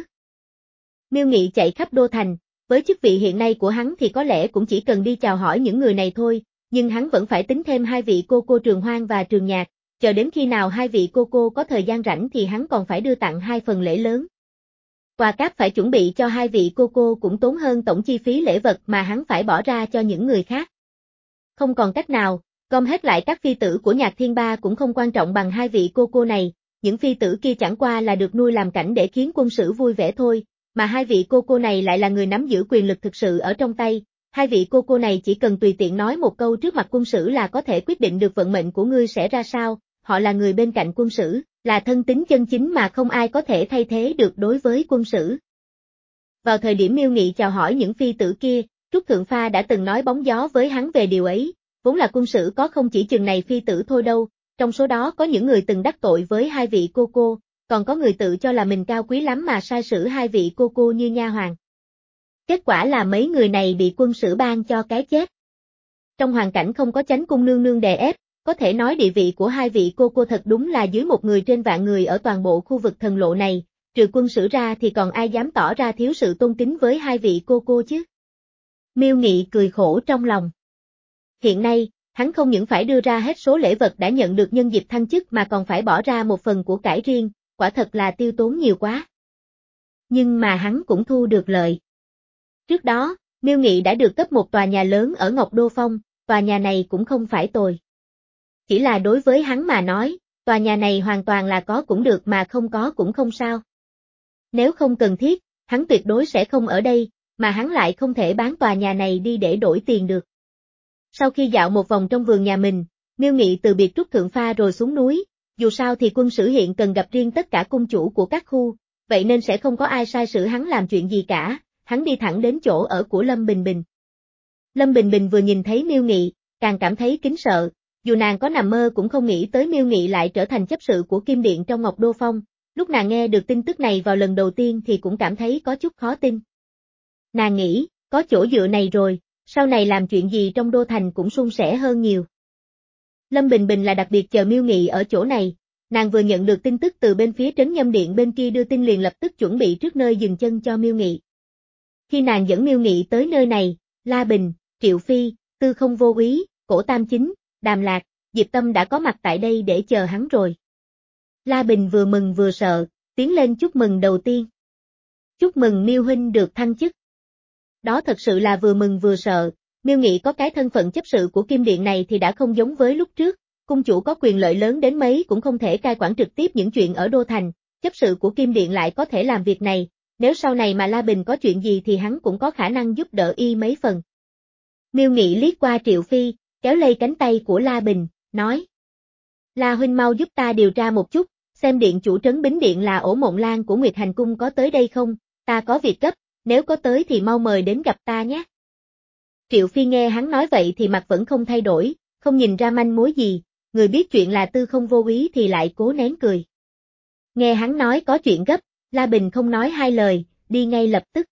Miêu Nghị chạy khắp đô thành, với chức vị hiện nay của hắn thì có lẽ cũng chỉ cần đi chào hỏi những người này thôi, nhưng hắn vẫn phải tính thêm hai vị cô cô Trường Hoang và Trường Nhạc, chờ đến khi nào hai vị cô cô có thời gian rảnh thì hắn còn phải đưa tặng hai phần lễ lớn. Quà cáp phải chuẩn bị cho hai vị cô cô cũng tốn hơn tổng chi phí lễ vật mà hắn phải bỏ ra cho những người khác. Không còn cách nào, gom hết lại các phi tử của Nhạc Thiên Ba cũng không quan trọng bằng hai vị cô cô này, những phi tử kia chẳng qua là được nuôi làm cảnh để khiến quân sử vui vẻ thôi, mà hai vị cô cô này lại là người nắm giữ quyền lực thực sự ở trong tay, hai vị cô cô này chỉ cần tùy tiện nói một câu trước mặt quân sử là có thể quyết định được vận mệnh của ngươi sẽ ra sao, họ là người bên cạnh quân sử, là thân tín chân chính mà không ai có thể thay thế được đối với quân sử. Vào thời điểm Miêu Nghị chào hỏi những phi tử kia, Trúc Thượng Pha đã từng nói bóng gió với hắn về điều ấy, vốn là quân sử có không chỉ chừng này phi tử thôi đâu, trong số đó có những người từng đắc tội với hai vị cô cô, còn có người tự cho là mình cao quý lắm mà sai sử hai vị cô cô như nha hoàn. Kết quả là mấy người này bị quân sử ban cho cái chết. Trong hoàn cảnh không có chánh cung nương nương đè ép, có thể nói địa vị của hai vị cô cô thật đúng là dưới một người trên vạn người ở toàn bộ khu vực thần lộ này, trừ quân sử ra thì còn ai dám tỏ ra thiếu sự tôn kính với hai vị cô cô chứ. Miêu Nghị cười khổ trong lòng. Hiện nay, hắn không những phải đưa ra hết số lễ vật đã nhận được nhân dịp thăng chức mà còn phải bỏ ra một phần của cải riêng, quả thật là tiêu tốn nhiều quá. Nhưng mà hắn cũng thu được lợi. Trước đó, Miêu Nghị đã được cấp một tòa nhà lớn ở Ngọc Đô Phong, tòa nhà này cũng không phải tồi. Chỉ là đối với hắn mà nói, tòa nhà này hoàn toàn là có cũng được mà không có cũng không sao. Nếu không cần thiết, hắn tuyệt đối sẽ không ở đây, mà hắn lại không thể bán tòa nhà này đi để đổi tiền được. Sau khi dạo một vòng trong vườn nhà mình, Miêu Nghị từ biệt Trúc Thượng Pha rồi xuống núi, dù sao thì quân sử hiện cần gặp riêng tất cả cung chủ của các khu, vậy nên sẽ không có ai sai sử hắn làm chuyện gì cả, hắn đi thẳng đến chỗ ở của Lâm Bình Bình. Lâm Bình Bình vừa nhìn thấy Miêu Nghị, càng cảm thấy kính sợ, dù nàng có nằm mơ cũng không nghĩ tới Miêu Nghị lại trở thành chấp sự của Kim Điện trong Ngọc Đô Phong, lúc nàng nghe được tin tức này vào lần đầu tiên thì cũng cảm thấy có chút khó tin. Nàng nghĩ, có chỗ dựa này rồi, sau này làm chuyện gì trong Đô Thành cũng suôn sẻ hơn nhiều. Lâm Bình Bình là đặc biệt chờ Miêu Nghị ở chỗ này, nàng vừa nhận được tin tức từ bên phía Trấn Nhâm Điện bên kia đưa tin liền lập tức chuẩn bị trước nơi dừng chân cho Miêu Nghị. Khi nàng dẫn Miêu Nghị tới nơi này, La Bình, Triệu Phi, Tư Không Vô Úy, Cổ Tam Chính, Đàm Lạc, Diệp Tâm đã có mặt tại đây để chờ hắn rồi. La Bình vừa mừng vừa sợ, tiến lên chúc mừng đầu tiên. Chúc mừng Miêu huynh được thăng chức. Đó thật sự là vừa mừng vừa sợ, Miêu Nghị có cái thân phận chấp sự của Kim Điện này thì đã không giống với lúc trước, cung chủ có quyền lợi lớn đến mấy cũng không thể cai quản trực tiếp những chuyện ở Đô Thành, chấp sự của Kim Điện lại có thể làm việc này, nếu sau này mà La Bình có chuyện gì thì hắn cũng có khả năng giúp đỡ y mấy phần. Miêu Nghị liếc qua Triệu Phi, kéo lây cánh tay của La Bình, nói. La huynh mau giúp ta điều tra một chút, xem điện chủ trấn Bính Điện là Ổ Mộng Lan của Nguyệt Hành Cung có tới đây không, ta có việc gấp, nếu có tới thì mau mời đến gặp ta nhé. Triệu Phi nghe hắn nói vậy thì mặt vẫn không thay đổi, không nhìn ra manh mối gì, người biết chuyện là Tư Không Vô Úy thì lại cố nén cười. Nghe hắn nói có chuyện gấp, La Bình không nói hai lời, đi ngay lập tức.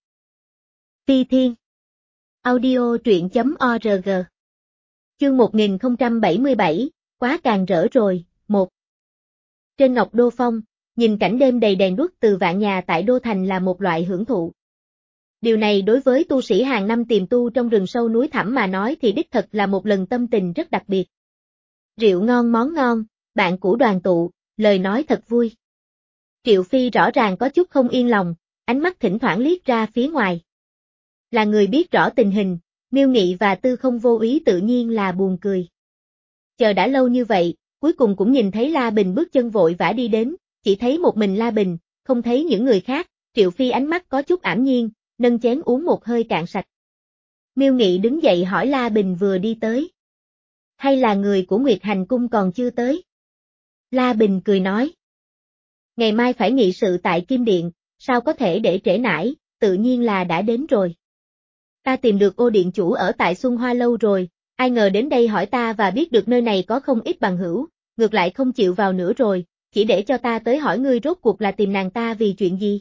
Phi Thiên Audio truyện chấm org Chương một nghìn không trăm bảy mươi bảy, quá càng rỡ rồi, một. Trên Ngọc Đô Phong, nhìn cảnh đêm đầy đèn đuốc từ vạn nhà tại Đô Thành là một loại hưởng thụ. Điều này đối với tu sĩ hàng năm tìm tu trong rừng sâu núi thẳm mà nói thì đích thật là một lần tâm tình rất đặc biệt. Rượu ngon món ngon, bạn cũ đoàn tụ, lời nói thật vui. Triệu Phi rõ ràng có chút không yên lòng, ánh mắt thỉnh thoảng liếc ra phía ngoài. Là người biết rõ tình hình, Miêu Nghị và Tư Không Vô Úy tự nhiên là buồn cười. Chờ đã lâu như vậy, cuối cùng cũng nhìn thấy La Bình bước chân vội vã đi đến, chỉ thấy một mình La Bình, không thấy những người khác, Triệu Phi ánh mắt có chút ảm nhiên, nâng chén uống một hơi cạn sạch. Miêu Nghị đứng dậy hỏi La Bình vừa đi tới. Hay là người của Nguyệt Hành Cung còn chưa tới? La Bình cười nói. Ngày mai phải nghị sự tại Kim Điện, sao có thể để trễ nải, tự nhiên là đã đến rồi. Ta tìm được Ô điện chủ ở tại Xuân Hoa Lâu rồi, ai ngờ đến đây hỏi ta và biết được nơi này có không ít bằng hữu, ngược lại không chịu vào nữa rồi, chỉ để cho ta tới hỏi ngươi rốt cuộc là tìm nàng ta vì chuyện gì.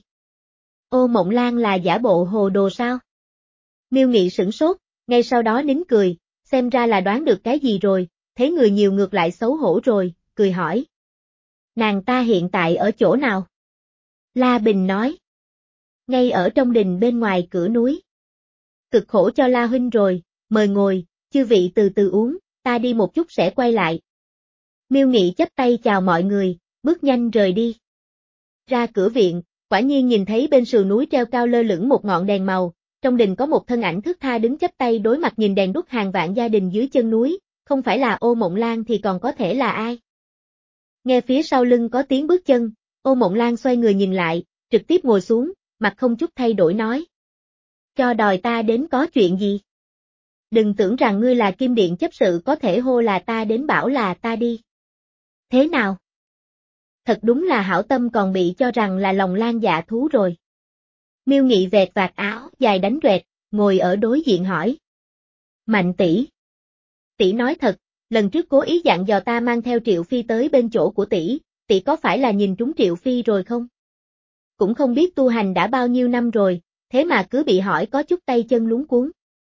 Ô Mộng Lan là giả bộ hồ đồ sao? Miêu Nghị sửng sốt, ngay sau đó nín cười, xem ra là đoán được cái gì rồi, thấy người nhiều ngược lại xấu hổ rồi, cười hỏi. Nàng ta hiện tại ở chỗ nào? La Bình nói. Ngay ở trong đình bên ngoài cửa núi. Cực khổ cho La huynh rồi, mời ngồi, chư vị từ từ uống, ta đi một chút sẽ quay lại. Miêu Nghị chắp tay chào mọi người, bước nhanh rời đi. Ra cửa viện, quả nhiên nhìn thấy bên sườn núi treo cao lơ lửng một ngọn đèn màu, trong đình có một thân ảnh thướt tha đứng chắp tay đối mặt nhìn đèn đuốc hàng vạn gia đình dưới chân núi, không phải là Ô Mộng Lan thì còn có thể là ai? Nghe phía sau lưng có tiếng bước chân, Ô Mộng Lan xoay người nhìn lại, trực tiếp ngồi xuống, mặt không chút thay đổi nói. Cho đòi ta đến có chuyện gì? Đừng tưởng rằng ngươi là Kim Điện chấp sự có thể hô là ta đến bảo là ta đi. Thế nào? Thật đúng là hảo tâm còn bị cho rằng là lòng lan dạ thú rồi. Miêu Nghị vẹt vạt áo dài đánh rẹt, ngồi ở đối diện hỏi. Mạnh tỷ. Tỷ nói thật, lần trước cố ý dặn dò ta mang theo Triệu Phi tới bên chỗ của tỷ, tỷ có phải là nhìn trúng Triệu Phi rồi không? Cũng không biết tu hành đã bao nhiêu năm rồi, thế mà cứ bị hỏi có chút tay chân luống cuống.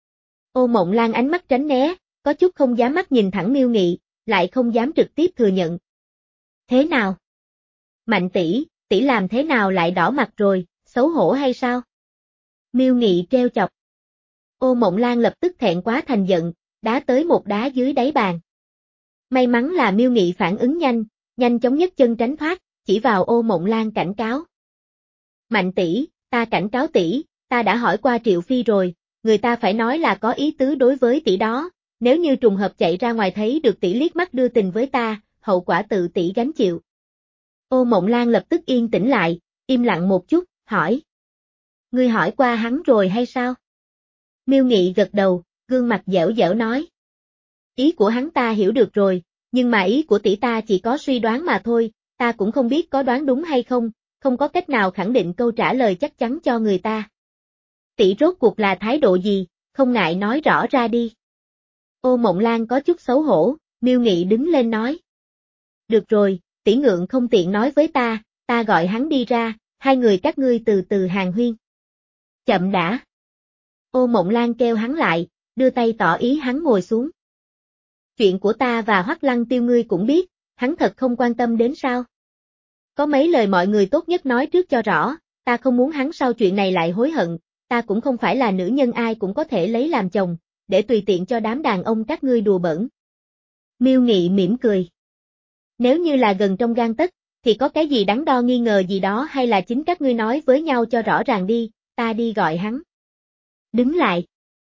Ô Mộng Lan ánh mắt tránh né, có chút không dám mắt nhìn thẳng Miêu Nghị, lại không dám trực tiếp thừa nhận. Thế nào? Mạnh tỷ, tỷ làm thế nào lại đỏ mặt rồi, xấu hổ hay sao? Miêu Nghị treo chọc. Ô Mộng Lan lập tức thẹn quá thành giận, đá tới một đá dưới đáy bàn. May mắn là Miêu Nghị phản ứng nhanh, nhanh chóng nhấc chân tránh thoát, chỉ vào Ô Mộng Lan cảnh cáo. Mạnh tỷ, ta cảnh cáo tỷ, ta đã hỏi qua Triệu Phi rồi, người ta phải nói là có ý tứ đối với tỷ đó, nếu như trùng hợp chạy ra ngoài thấy được tỷ liếc mắt đưa tình với ta, hậu quả tự tỷ gánh chịu. Ô Mộng Lan lập tức yên tĩnh lại, im lặng một chút, hỏi. Ngươi hỏi qua hắn rồi hay sao? Miêu Nghị gật đầu, gương mặt dẻo dẻo nói. Ý của hắn ta hiểu được rồi, nhưng mà ý của tỷ ta chỉ có suy đoán mà thôi, ta cũng không biết có đoán đúng hay không, không có cách nào khẳng định câu trả lời chắc chắn cho người ta. Tỷ rốt cuộc là thái độ gì, không ngại nói rõ ra đi. Ô Mộng Lan có chút xấu hổ, Miêu Nghị đứng lên nói. Được rồi, tỷ ngượng không tiện nói với ta, ta gọi hắn đi ra, hai người các ngươi từ từ hàn huyên. Chậm đã. Ô Mộng Lan kêu hắn lại, đưa tay tỏ ý hắn ngồi xuống. Chuyện của ta và Hoắc Lăng Tiêu ngươi cũng biết, hắn thật không quan tâm đến sao. Có mấy lời mọi người tốt nhất nói trước cho rõ, ta không muốn hắn sau chuyện này lại hối hận, ta cũng không phải là nữ nhân ai cũng có thể lấy làm chồng, để tùy tiện cho đám đàn ông các ngươi đùa bỡn. Miêu Nghị mỉm cười. Nếu như là gần trong gang tấc, thì có cái gì đắn đo nghi ngờ gì đó hay là chính các ngươi nói với nhau cho rõ ràng đi, ta đi gọi hắn. Đứng lại.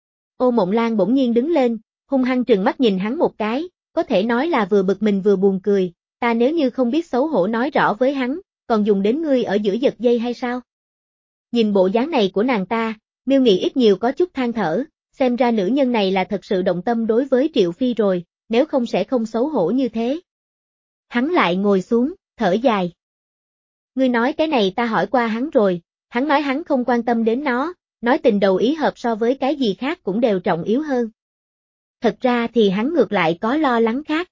Ô Mộng Lan bỗng nhiên đứng lên, hung hăng trừng mắt nhìn hắn một cái, có thể nói là vừa bực mình vừa buồn cười, ta nếu như không biết xấu hổ nói rõ với hắn, còn dùng đến ngươi ở giữa giật dây hay sao? Nhìn bộ dáng này của nàng ta, Miêu Nghị ít nhiều có chút than thở, xem ra nữ nhân này là thật sự động tâm đối với Triệu Phi rồi, nếu không sẽ không xấu hổ như thế. Hắn lại ngồi xuống, thở dài. Ngươi nói cái này ta hỏi qua hắn rồi, hắn nói hắn không quan tâm đến nó, nói tình đầu ý hợp so với cái gì khác cũng đều trọng yếu hơn. Thật ra thì hắn ngược lại có lo lắng khác.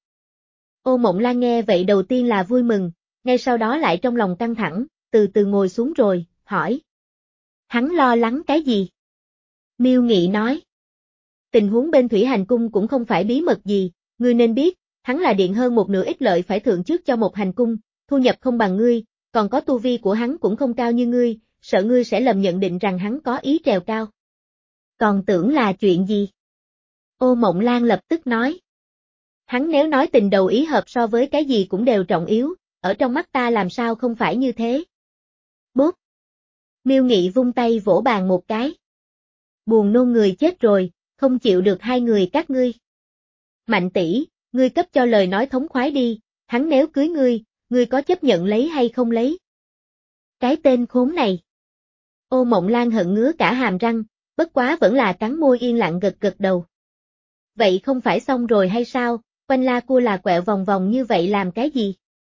Ô Mộng Lan nghe vậy đầu tiên là vui mừng, ngay sau đó lại trong lòng căng thẳng, từ từ ngồi xuống rồi, hỏi. Hắn lo lắng cái gì? Miêu Nghị nói. Tình huống bên Thủy Hành Cung cũng không phải bí mật gì, ngươi nên biết, hắn là điện hơn một nửa ích lợi phải thượng trước cho một hành cung, thu nhập không bằng ngươi, còn có tu vi của hắn cũng không cao như ngươi, sợ ngươi sẽ lầm nhận định rằng hắn có ý trèo cao. Còn tưởng là chuyện gì? Ô Mộng Lan lập tức nói. Hắn nếu nói tình đầu ý hợp so với cái gì cũng đều trọng yếu, ở trong mắt ta làm sao không phải như thế. Bốp. Miêu Nghị vung tay vỗ bàn một cái. Buồn nôn người chết rồi, không chịu được hai người các ngươi. Mạnh tỷ, ngươi cấp cho lời nói thống khoái đi, hắn nếu cưới ngươi, ngươi có chấp nhận lấy hay không lấy? Cái tên khốn này. Ô Mộng Lan hận ngứa cả hàm răng, bất quá vẫn là cắn môi yên lặng gật gật đầu. Vậy không phải xong rồi hay sao, quanh la cua là quẹo vòng vòng như vậy làm cái gì?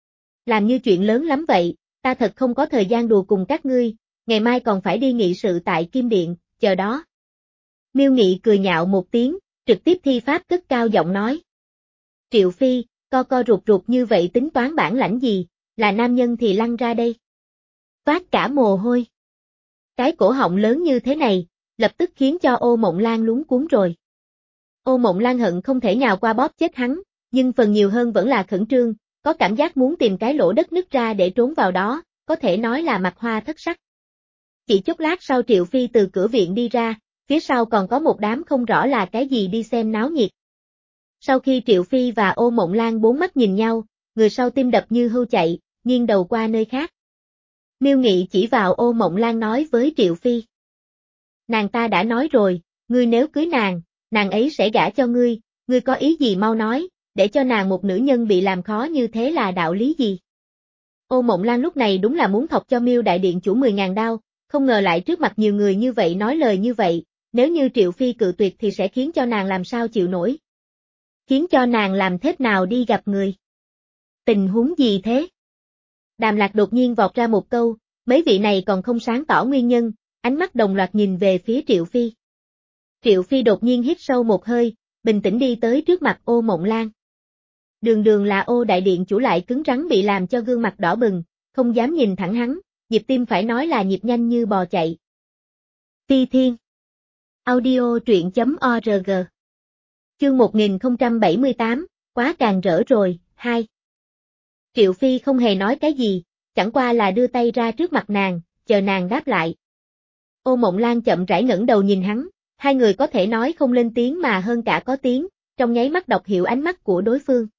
Làm như chuyện lớn lắm vậy, ta thật không có thời gian đùa cùng các ngươi, ngày mai còn phải đi nghị sự tại Kim Điện, chờ đó. Miêu Nghị cười nhạo một tiếng, trực tiếp thi pháp cất cao giọng nói. Triệu Phi, co co rụt rụt như vậy tính toán bản lãnh gì, là nam nhân thì lăn ra đây. Toát cả mồ hôi. Cái cổ họng lớn như thế này, lập tức khiến cho Ô Mộng Lan luống cuống rồi. Ô Mộng Lan hận không thể nhào qua bóp chết hắn, nhưng phần nhiều hơn vẫn là khẩn trương, có cảm giác muốn tìm cái lỗ đất nứt ra để trốn vào đó, có thể nói là mặt hoa thất sắc. Chỉ chốc lát sau Triệu Phi từ cửa viện đi ra, phía sau còn có một đám không rõ là cái gì đi xem náo nhiệt. Sau khi Triệu Phi và Ô Mộng Lan bốn mắt nhìn nhau, người sau tim đập như hưu chạy, nghiêng đầu qua nơi khác. Miêu Nghị chỉ vào Ô Mộng Lan nói với Triệu Phi. Nàng ta đã nói rồi, ngươi nếu cưới nàng, nàng ấy sẽ gả cho ngươi, ngươi có ý gì mau nói, để cho nàng một nữ nhân bị làm khó như thế là đạo lý gì? Ô Mộng Lan lúc này đúng là muốn thọc cho Miêu đại điện chủ mười ngàn đao, không ngờ lại trước mặt nhiều người như vậy nói lời như vậy, nếu như Triệu Phi cự tuyệt thì sẽ khiến cho nàng làm sao chịu nổi. Khiến cho nàng làm thế nào đi gặp người? Tình huống gì thế? Đàm Lạc đột nhiên vọt ra một câu, mấy vị này còn không sáng tỏ nguyên nhân, ánh mắt đồng loạt nhìn về phía Triệu Phi. Triệu Phi đột nhiên hít sâu một hơi, bình tĩnh đi tới trước mặt Ô Mộng Lan. Đường đường là Ô đại điện chủ lại cứng rắn bị làm cho gương mặt đỏ bừng, không dám nhìn thẳng hắn, nhịp tim phải nói là nhịp nhanh như bò chạy. Phi Thiên Audio truyện chấm org Chương một nghìn không trăm bảy mươi tám, quá càng rỡ rồi, hai. Triệu Phi không hề nói cái gì, chẳng qua là đưa tay ra trước mặt nàng, chờ nàng đáp lại. Ô Mộng Lan chậm rãi ngẩng đầu nhìn hắn, Hai người có thể nói không lên tiếng mà hơn cả có tiếng, trong nháy mắt đọc hiểu ánh mắt của đối phương.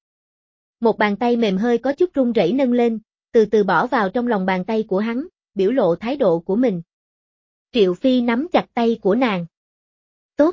Một bàn tay mềm hơi có chút run rẩy nâng lên, từ từ bỏ vào trong lòng bàn tay của hắn, biểu lộ thái độ của mình. Triệu Phi nắm chặt tay của nàng. Tốt.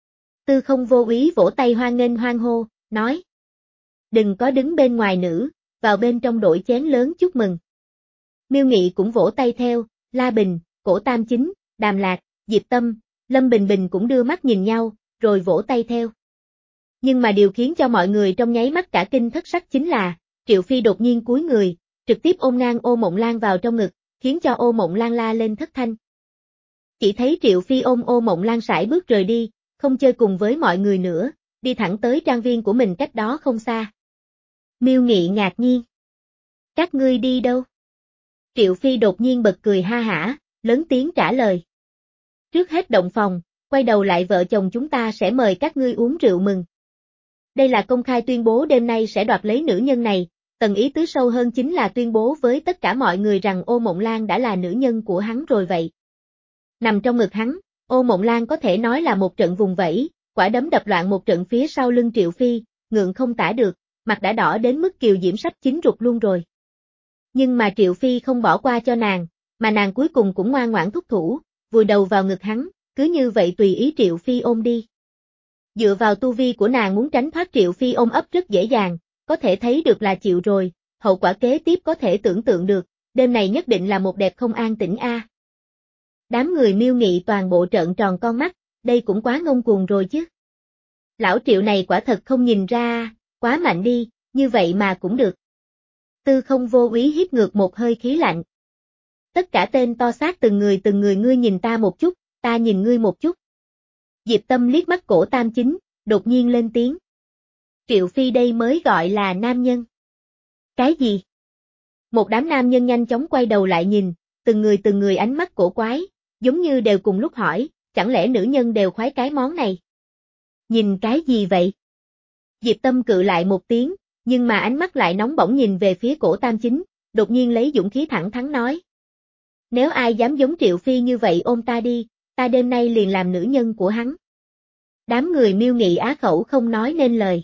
Tư Không vô ý vỗ tay hoan nghênh hoan hô, nói. Đừng có đứng bên ngoài nữ, vào bên trong đổi chén lớn chúc mừng. Miêu Nghị cũng vỗ tay theo, La Bình, Cổ Tam Chính, Đàm Lạc, Diệp Tâm, Lâm Bình Bình cũng đưa mắt nhìn nhau, rồi vỗ tay theo. Nhưng mà điều khiến cho mọi người trong nháy mắt cả kinh thất sắc chính là, Triệu Phi đột nhiên cúi người, trực tiếp ôm ngang Ô Mộng Lan vào trong ngực, khiến cho Ô Mộng Lan la lên thất thanh. Chỉ thấy Triệu Phi ôm Ô Mộng Lan sải bước rời đi, không chơi cùng với mọi người nữa, đi thẳng tới trang viên của mình cách đó không xa. Miêu Nghị ngạc nhiên. Các ngươi đi đâu? Triệu Phi đột nhiên bật cười ha hả, lớn tiếng trả lời. Trước hết động phòng, quay đầu lại vợ chồng chúng ta sẽ mời các ngươi uống rượu mừng. Đây là công khai tuyên bố đêm nay sẽ đoạt lấy nữ nhân này, tầng ý tứ sâu hơn chính là tuyên bố với tất cả mọi người rằng Ô Mộng Lan đã là nữ nhân của hắn rồi vậy. Nằm trong ngực hắn, Ô Mộng Lan có thể nói là một trận vùng vẫy, quả đấm đập loạn một trận phía sau lưng Triệu Phi, ngượng không tả được, mặt đã đỏ đến mức kiều diễm sắp chín rụt luôn rồi. Nhưng mà Triệu Phi không bỏ qua cho nàng, mà nàng cuối cùng cũng ngoan ngoãn thúc thủ, vùi đầu vào ngực hắn, cứ như vậy tùy ý Triệu Phi ôm đi. Dựa vào tu vi của nàng muốn tránh thoát Triệu Phi ôm ấp rất dễ dàng, có thể thấy được là chịu rồi, hậu quả kế tiếp có thể tưởng tượng được, đêm này nhất định là một đẹp không an tĩnh a. Đám người Miêu Nghị toàn bộ trợn tròn con mắt, đây cũng quá ngông cuồng rồi chứ. Lão Triệu này quả thật không nhìn ra, quá mạnh đi, như vậy mà cũng được. Tư Không vô ý hít ngược một hơi khí lạnh. Tất cả tên to xác từng người từng người ngươi nhìn ta một chút, ta nhìn ngươi một chút. Diệp Tâm liếc mắt Cổ Tam Chính, đột nhiên lên tiếng. Triệu Phi đây mới gọi là nam nhân. Cái gì? Một đám nam nhân nhanh chóng quay đầu lại nhìn, từng người từng người ánh mắt cổ quái, giống như đều cùng lúc hỏi, chẳng lẽ nữ nhân đều khoái cái món này? Nhìn cái gì vậy? Diệp Tâm cự lại một tiếng, nhưng mà ánh mắt lại nóng bỏng nhìn về phía Cổ Tam Chính, đột nhiên lấy dũng khí thẳng thắn nói. Nếu ai dám giống Triệu Phi như vậy ôm ta đi, ta đêm nay liền làm nữ nhân của hắn. Đám người Miêu Nghị á khẩu không nói nên lời.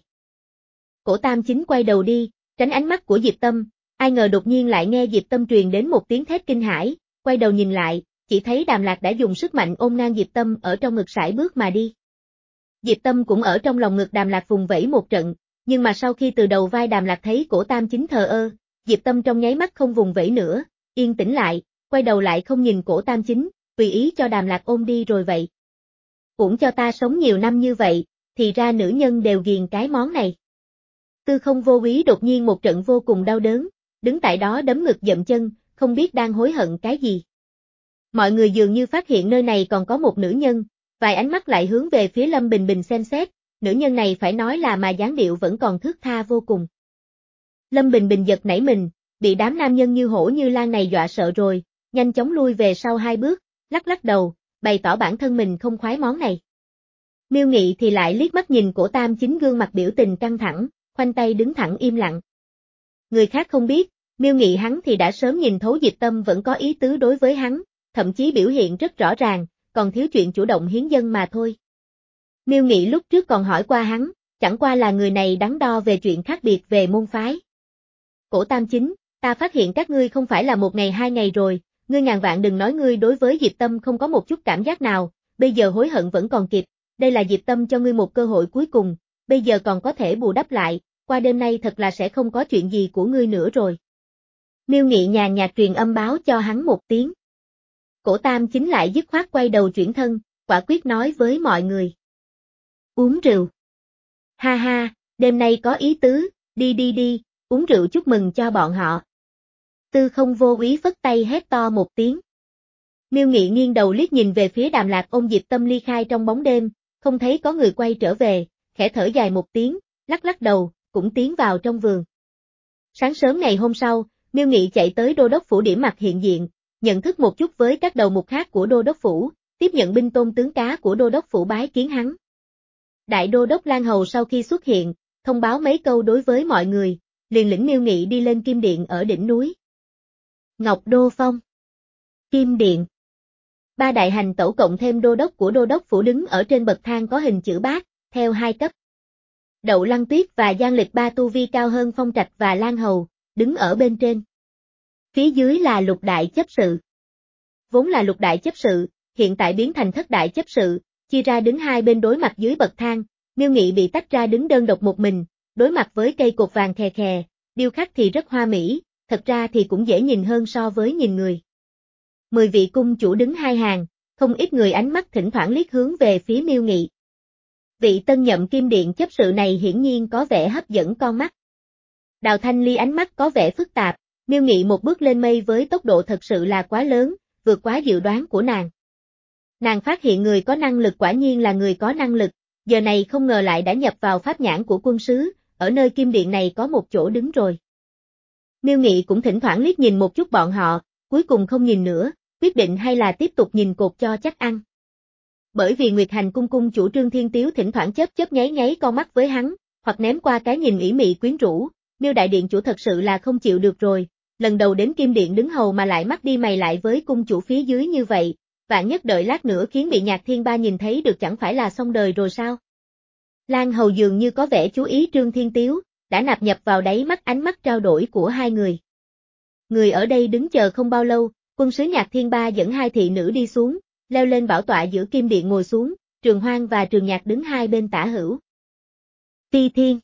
Cổ Tam Chính quay đầu đi, tránh ánh mắt của Diệp Tâm, ai ngờ đột nhiên lại nghe Diệp Tâm truyền đến một tiếng thét kinh hãi, quay đầu nhìn lại, chỉ thấy Đàm Lạc đã dùng sức mạnh ôm ngang Diệp Tâm ở trong ngực sải bước mà đi. Diệp Tâm cũng ở trong lòng ngực Đàm Lạc vùng vẫy một trận, nhưng mà sau khi từ đầu vai Đàm Lạc thấy Cổ Tam Chính thờ ơ, Diệp Tâm trong nháy mắt không vùng vẫy nữa, yên tĩnh lại, quay đầu lại không nhìn Cổ Tam Chính, tùy ý cho Đàm Lạc ôm đi rồi vậy. Cũng cho ta sống nhiều năm như vậy, thì ra nữ nhân đều ghiền cái món này. Tư Không vô ý đột nhiên một trận vô cùng đau đớn, đứng tại đó đấm ngực dậm chân, không biết đang hối hận cái gì. Mọi người dường như phát hiện nơi này còn có một nữ nhân, vài ánh mắt lại hướng về phía Lâm Bình Bình xem xét, nữ nhân này phải nói là mà dáng điệu vẫn còn thướt tha vô cùng. Lâm Bình Bình giật nảy mình, bị đám nam nhân như hổ như lan này dọa sợ rồi, nhanh chóng lui về sau hai bước, lắc lắc đầu, bày tỏ bản thân mình không khoái món này. Miêu Nghị thì lại liếc mắt nhìn Cổ Tam Chính gương mặt biểu tình căng thẳng, khoanh tay đứng thẳng im lặng. Người khác không biết, Miêu Nghị hắn thì đã sớm nhìn thấu Diệp Tâm vẫn có ý tứ đối với hắn, thậm chí biểu hiện rất rõ ràng, còn thiếu chuyện chủ động hiến dâng mà thôi. Miêu Nghị lúc trước còn hỏi qua hắn, chẳng qua là người này đắn đo về chuyện khác biệt về môn phái. Cổ Tam Chính, ta phát hiện các ngươi không phải là một ngày hai ngày rồi, ngươi ngàn vạn đừng nói ngươi đối với Diệp Tâm không có một chút cảm giác nào, bây giờ hối hận vẫn còn kịp, đây là Diệp Tâm cho ngươi một cơ hội cuối cùng, bây giờ còn có thể bù đắp lại, qua đêm nay thật là sẽ không có chuyện gì của ngươi nữa rồi. Miêu Nghị nhàn nhạt truyền âm báo cho hắn một tiếng. Cổ Tam Chính lại dứt khoát quay đầu chuyển thân, quả quyết nói với mọi người. Uống rượu. Ha ha, đêm nay có ý tứ, đi đi đi, uống rượu chúc mừng cho bọn họ. Tư Không vô ý phất tay hét to một tiếng. Miêu Nghị nghiêng đầu liếc nhìn về phía Đàm Lạc ôm Diệp Tâm ly khai trong bóng đêm, không thấy có người quay trở về, khẽ thở dài một tiếng, lắc lắc đầu, cũng tiến vào trong vườn. Sáng sớm ngày hôm sau, Miêu Nghị chạy tới Đô đốc phủ điểm mặt hiện diện, nhận thức một chút với các đầu mục khác của Đô đốc phủ, tiếp nhận binh tôn tướng cá của Đô đốc phủ bái kiến hắn. Đại Đô đốc Lan Hầu sau khi xuất hiện, thông báo mấy câu đối với mọi người, liền lĩnh Miêu Nghị đi lên Kim Điện ở đỉnh núi. Ngọc Đô Phong. Kim Điện. Ba đại hành tẩu cộng thêm đô đốc của đô đốc phủ đứng ở trên bậc thang có hình chữ bát, theo hai cấp. Đậu Lăng Tuyết và Giang Lịch ba tu vi cao hơn Phong Trạch và Lan Hầu, đứng ở bên trên. Phía dưới là lục đại chấp sự. Vốn là lục đại chấp sự, hiện tại biến thành thất đại chấp sự, chia ra đứng hai bên đối mặt dưới bậc thang, Miêu Nghị bị tách ra đứng đơn độc một mình, đối mặt với cây cột vàng khè khè, điêu khắc thì rất hoa mỹ, thật ra thì cũng dễ nhìn hơn so với nhìn người. Mười vị cung chủ đứng hai hàng, không ít người ánh mắt thỉnh thoảng liếc hướng về phía Miêu Nghị. Vị tân nhậm Kim Điện chấp sự này hiển nhiên có vẻ hấp dẫn con mắt. Đào Thanh Ly ánh mắt có vẻ phức tạp, Miêu Nghị một bước lên mây với tốc độ thật sự là quá lớn, vượt quá dự đoán của nàng. Nàng phát hiện người có năng lực quả nhiên là người có năng lực, giờ này không ngờ lại đã nhập vào pháp nhãn của quân sứ, ở nơi kim điện này có một chỗ đứng rồi. Miêu Nghị cũng thỉnh thoảng liếc nhìn một chút bọn họ, cuối cùng không nhìn nữa, quyết định hay là tiếp tục nhìn cột cho chắc ăn. Bởi vì Nguyệt Hành cung cung chủ Trương Thiên Tiếu thỉnh thoảng chớp chớp nháy nháy con mắt với hắn, hoặc ném qua cái nhìn ủy mị quyến rũ, Miêu đại điện chủ thật sự là không chịu được rồi, lần đầu đến kim điện đứng hầu mà lại mắt đi mày lại với cung chủ phía dưới như vậy, vạn nhất đợi lát nữa khiến bị Nhạc Thiên Ba nhìn thấy được chẳng phải là xong đời rồi sao? Lan Hầu dường như có vẻ chú ý Trương Thiên Tiếu, đã nạp nhập vào đáy mắt ánh mắt trao đổi của hai người. Người ở đây đứng chờ không bao lâu, quân sứ Nhạc Thiên Ba dẫn hai thị nữ đi xuống, leo lên bảo tọa giữa kim điện ngồi xuống, Trường Hoang và Trường Nhạc đứng hai bên tả hữu. Phi Thiên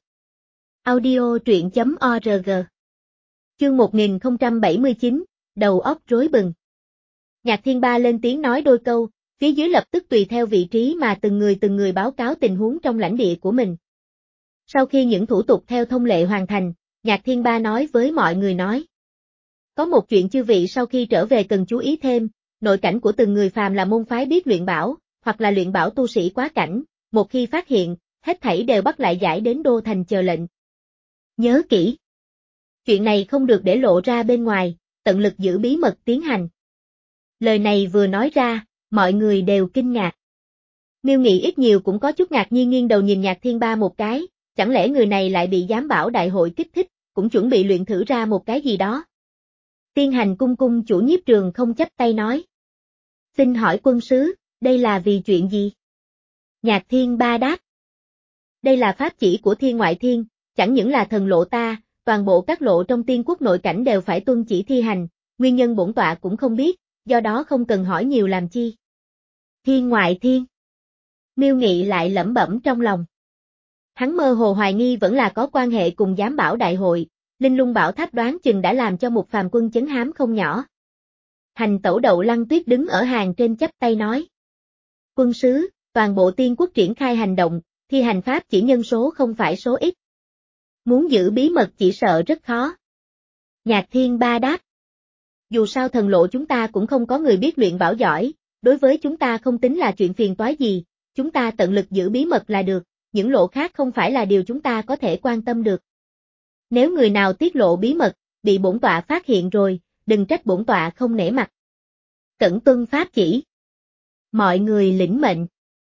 Audio truyện chấm org Chương một nghìn không trăm bảy mươi chín, đầu óc rối bừng. Nhạc Thiên Ba lên tiếng nói đôi câu, phía dưới lập tức tùy theo vị trí mà từng người từng người báo cáo tình huống trong lãnh địa của mình. Sau khi những thủ tục theo thông lệ hoàn thành, Nhạc Thiên Ba nói với mọi người nói. Có một chuyện chư vị sau khi trở về cần chú ý thêm, nội cảnh của từng người phàm là môn phái biết luyện bảo, hoặc là luyện bảo tu sĩ quá cảnh, một khi phát hiện, hết thảy đều bắt lại giải đến đô thành chờ lệnh. Nhớ kỹ. Chuyện này không được để lộ ra bên ngoài, tận lực giữ bí mật tiến hành. Lời này vừa nói ra, mọi người đều kinh ngạc. Miêu Nghị ít nhiều cũng có chút ngạc nhiên nghiêng đầu nhìn Nhạc Thiên Ba một cái, chẳng lẽ người này lại bị giám bảo đại hội kích thích, cũng chuẩn bị luyện thử ra một cái gì đó. Tiên Hành cung cung chủ Nhiếp Trường không chắp tay nói. Xin hỏi quân sứ, đây là vì chuyện gì? Nhạc Thiên Ba đáp. Đây là pháp chỉ của thiên ngoại thiên, chẳng những là thần lộ ta, toàn bộ các lộ trong tiên quốc nội cảnh đều phải tuân chỉ thi hành, nguyên nhân bổn tọa cũng không biết, do đó không cần hỏi nhiều làm chi. Thiên ngoại thiên. Miêu Nghị lại lẩm bẩm trong lòng. Hắn mơ hồ hoài nghi vẫn là có quan hệ cùng giám bảo đại hội, Linh Lung Bảo Tháp đoán chừng đã làm cho một phàm quân chấn hám không nhỏ. Hành tẩu Đậu Lăng Tuyết đứng ở hàng trên chắp tay nói. Quân sứ, toàn bộ tiên quốc triển khai hành động, thi hành pháp chỉ nhân số không phải số ít. Muốn giữ bí mật chỉ sợ rất khó. Nhạc Thiên Ba đáp. Dù sao thần lộ chúng ta cũng không có người biết luyện bảo giỏi, đối với chúng ta không tính là chuyện phiền toái gì, chúng ta tận lực giữ bí mật là được, những lộ khác không phải là điều chúng ta có thể quan tâm được. Nếu người nào tiết lộ bí mật, bị bổn tọa phát hiện rồi, đừng trách bổn tọa không nể mặt. Cẩn tuân pháp chỉ. Mọi người lĩnh mệnh.